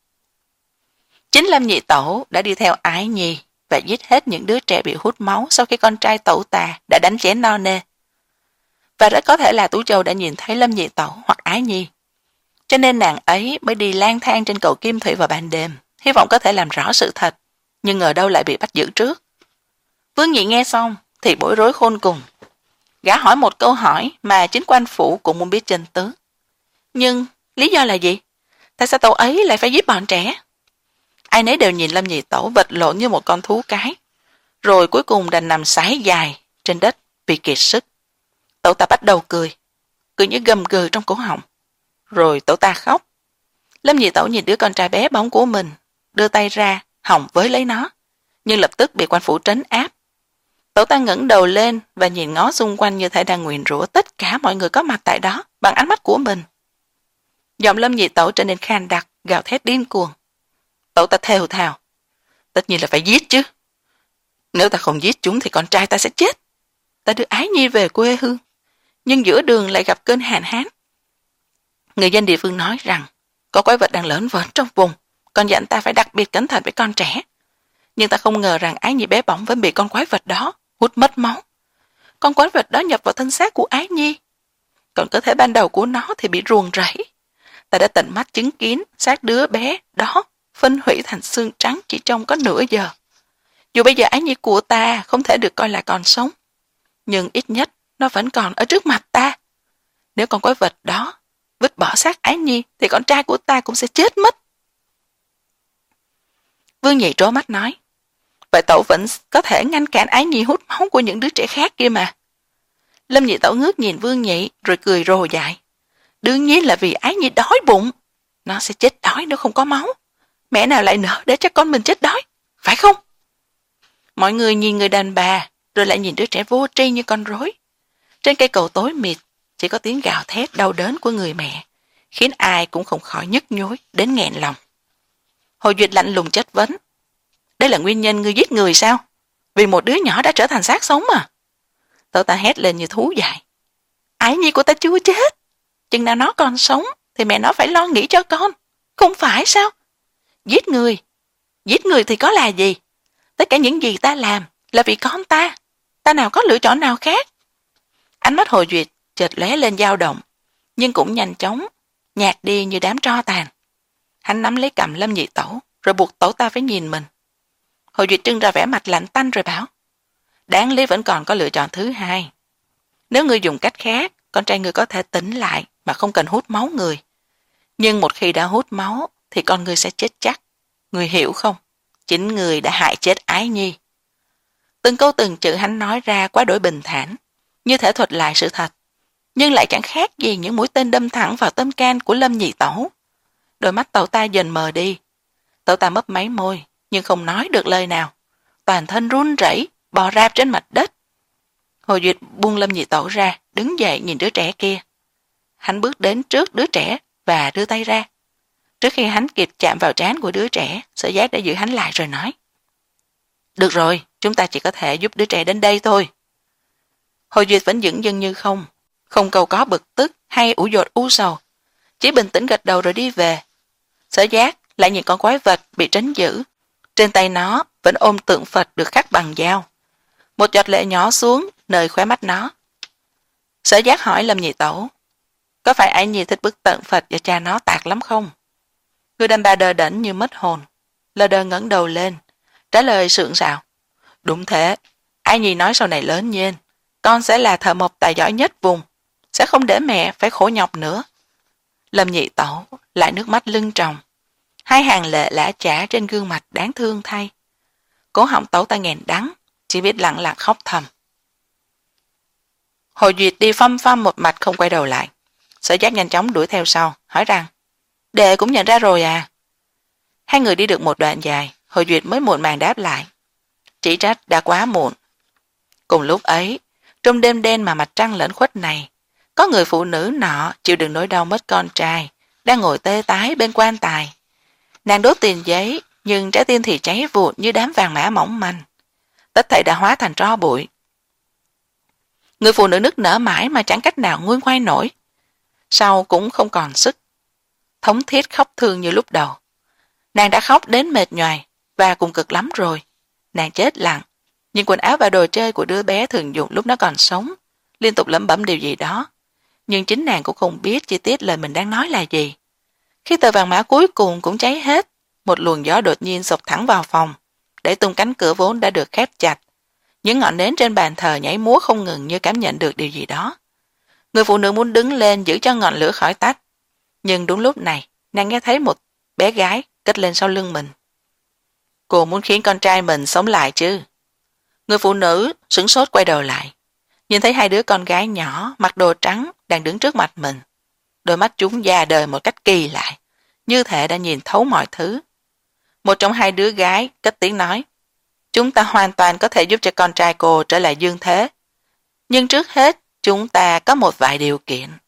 Chính Lâm Nhị Tẩu đã đi theo Ái Nhi và giết hết những đứa trẻ bị hút máu sau khi con trai Tẩu ta đã đánh chén no nê. Và rất có thể là Tú Châu đã nhìn thấy Lâm Nhị Tẩu hoặc Ái Nhi, cho nên nàng ấy mới đi lang thang trên cầu Kim Thủy vào ban đêm, hy vọng có thể làm rõ sự thật, nhưng ngờ đâu lại bị bắt giữ trước. Vương Nhị nghe xong thì bối rối khôn cùng. Gã hỏi một câu hỏi mà chính quan phủ cũng muốn biết chân tướng. Nhưng lý do là gì? Tại sao Tẩu ấy lại phải giết bọn trẻ? Ai nấy đều nhìn Lâm Nhị Tẩu vật lộn như một con thú cái, rồi cuối cùng đành nằm sải dài trên đất vì kiệt sức. Tẩu ta bắt đầu cười, cười như gầm gừ trong cổ họng. Rồi Tẩu ta khóc. Lâm Nhị Tẩu nhìn đứa con trai bé bóng của mình, đưa tay ra hòng với lấy nó, nhưng lập tức bị quan phủ trấn áp. Tẩu ta ngẩng đầu lên và nhìn ngó xung quanh như thể đang nguyền rủa tất cả mọi người có mặt tại đó bằng ánh mắt của mình. Giọng Lâm Nhị Tẩu trở nên khan đặc, gào thét điên cuồng. Tẩu ta thều thào, tất nhiên là phải giết chứ. Nếu ta không giết chúng thì con trai ta sẽ chết. Ta đưa Ái Nhi về quê hương, nhưng giữa đường lại gặp cơn hạn hán. Người dân địa phương nói rằng có quái vật đang lởn vởn trong vùng, còn dặn ta phải đặc biệt cẩn thận với con trẻ. Nhưng ta không ngờ rằng Ái Nhi bé bỏng vẫn bị con quái vật đó hút mất máu. Con quái vật đó nhập vào thân xác của Ái Nhi, còn cơ thể ban đầu của nó thì bị ruồng rẫy. Ta đã tận mắt chứng kiến xác đứa bé đó phân hủy thành xương trắng chỉ trong có nửa giờ. Dù bây giờ Ái Nhi của ta không thể được coi là còn sống, nhưng ít nhất nó vẫn còn ở trước mặt ta. Nếu con quái vật đó vứt bỏ xác Ái Nhi thì con trai của ta cũng sẽ chết mất. Vương Nhị trố mắt nói, vậy Tẩu vẫn có thể ngăn cản Ái Nhi hút máu của những đứa trẻ khác kia mà. Lâm Nhị Tẩu ngước nhìn Vương Nhị rồi cười rồ dại. Đương nhiên là vì Ái Nhi đói bụng. Nó sẽ chết đói nếu không có máu. Mẹ nào lại nỡ để cho con mình chết đói, phải không? Mọi người nhìn người đàn bà, rồi lại nhìn đứa trẻ vô tri như con rối. Trên cây cầu tối mịt, chỉ có tiếng gào thét đau đớn của người mẹ, khiến ai cũng không khỏi nhức nhối đến nghẹn lòng. Hồ Duyệt lạnh lùng chất vấn, đây là nguyên nhân ngươi giết người sao? Vì một đứa nhỏ đã trở thành xác sống à? Tẩu ta hét lên như thú dại, Ái Nhi của ta chưa chết. Chừng nào nó còn sống thì mẹ nó phải lo nghĩ cho con, không phải sao? Giết người, giết người thì có là gì? Tất cả những gì ta làm là vì con ta, ta nào có lựa chọn nào khác. Ánh mắt Hồ Duyệt chợt lóe lên dao động, nhưng cũng nhanh chóng nhạt đi như đám tro tàn. Hắn nắm lấy cầm Lâm Nhị Tẩu, rồi buộc Tẩu ta phải nhìn mình. Hồ Duyệt trưng ra vẻ mặt lạnh tanh rồi bảo, đáng lý vẫn còn có lựa chọn thứ hai. Nếu ngươi dùng cách khác, con trai ngươi có thể tỉnh lại mà không cần hút máu người. Nhưng một khi đã hút máu thì con ngươi sẽ chết chắc. Ngươi hiểu không? Chính ngươi đã hại chết Ái Nhi. Từng câu từng chữ hắn nói ra quá đổi bình thản, như thể thuật lại sự thật, nhưng lại chẳng khác gì những mũi tên đâm thẳng vào tâm can của Lâm Nhị Tẩu. Đôi mắt Tẩu ta dần mờ đi. Tẩu ta mấp máy môi, nhưng không nói được lời nào. Toàn thân run rẩy, bò rạp trên mặt đất. Hồ Duyệt buông Lâm Nhị Tẩu ra, đứng dậy nhìn đứa trẻ kia. Hắn bước đến trước đứa trẻ và đưa tay ra. Trước khi hắn kịp chạm vào trán của đứa trẻ, Sở Giác đã giữ hắn lại rồi nói: Được rồi, chúng ta chỉ có thể giúp đứa trẻ đến đây thôi. Hồ Duyệt vẫn dửng dưng như không, không cầu có bực tức hay ủ dột u sầu, chỉ bình tĩnh gật đầu rồi đi về. Sở Giác lại nhìn con quái vật bị trấn giữ, trên tay nó vẫn ôm tượng Phật được khắc bằng dao. Một giọt lệ nhỏ xuống nơi khóe mắt nó. Sở Giác hỏi Lâm Nhị Tẩu: Có phải Ái Nhi thích bức tượng Phật và cha nó tạc lắm không? Người đàn bà đờ đẫn như mất hồn, lờ đờ ngẩng đầu lên, trả lời sượng sạo: Đúng thế, Ái Nhi nói sau này lớn lên, con sẽ là thợ mộc tài giỏi nhất vùng, sẽ không để mẹ phải khổ nhọc nữa. Lâm Nhị Tẩu lại nước mắt lưng tròng, hai hàng lệ lã chả trên gương mặt đáng thương thay. Cổ họng Tẩu ta nghẹn đắng, chỉ biết lặng lặng khóc thầm. Hồ Duyệt đi phăm phăm một mạch không quay đầu lại. Sở Giác nhanh chóng đuổi theo sau, hỏi rằng: Đệ cũng nhận ra rồi à? Hai người đi được một đoạn dài, Hồ Duyệt mới muộn màng đáp lại: Chỉ trách đã quá muộn. Cùng lúc ấy, trong đêm đen mà mặt trăng lẫn khuất này, có người phụ nữ nọ chịu đựng nỗi đau mất con trai, đang ngồi tê tái bên quan tài. Nàng đốt tiền giấy, nhưng trái tim thì cháy vụt như đám vàng mã mỏng manh. Tất thảy đã hóa thành tro bụi. Người phụ nữ nức nở mãi mà chẳng cách nào nguôi ngoai nổi. Sau cũng không còn sức, thống thiết khóc thương như lúc đầu. Nàng đã khóc đến mệt nhoài và cùng cực lắm rồi. Nàng chết lặng, nhưng quần áo và đồ chơi của đứa bé thường dùng lúc nó còn sống, liên tục lẩm bẩm điều gì đó. Nhưng chính nàng cũng không biết chi tiết lời mình đang nói là gì. Khi tờ vàng mã cuối cùng cũng cháy hết, một luồng gió đột nhiên sộc thẳng vào phòng, để tung cánh cửa vốn đã được khép chặt. Những ngọn nến trên bàn thờ nhảy múa không ngừng như cảm nhận được điều gì đó. Người phụ nữ muốn đứng lên giữ cho ngọn lửa khỏi tắt, nhưng đúng lúc này nàng nghe thấy một bé gái cất lên sau lưng mình. Cô muốn khiến con trai mình sống lại chứ? Người phụ nữ sửng sốt quay đầu lại, nhìn thấy hai đứa con gái nhỏ mặc đồ trắng đang đứng trước mặt mình. Đôi mắt chúng già đời một cách kỳ lạ, như thể đã nhìn thấu mọi thứ. Một trong hai đứa gái cất tiếng nói: Chúng ta hoàn toàn có thể giúp cho con trai cô trở lại dương thế, nhưng trước hết chúng ta có một vài điều kiện.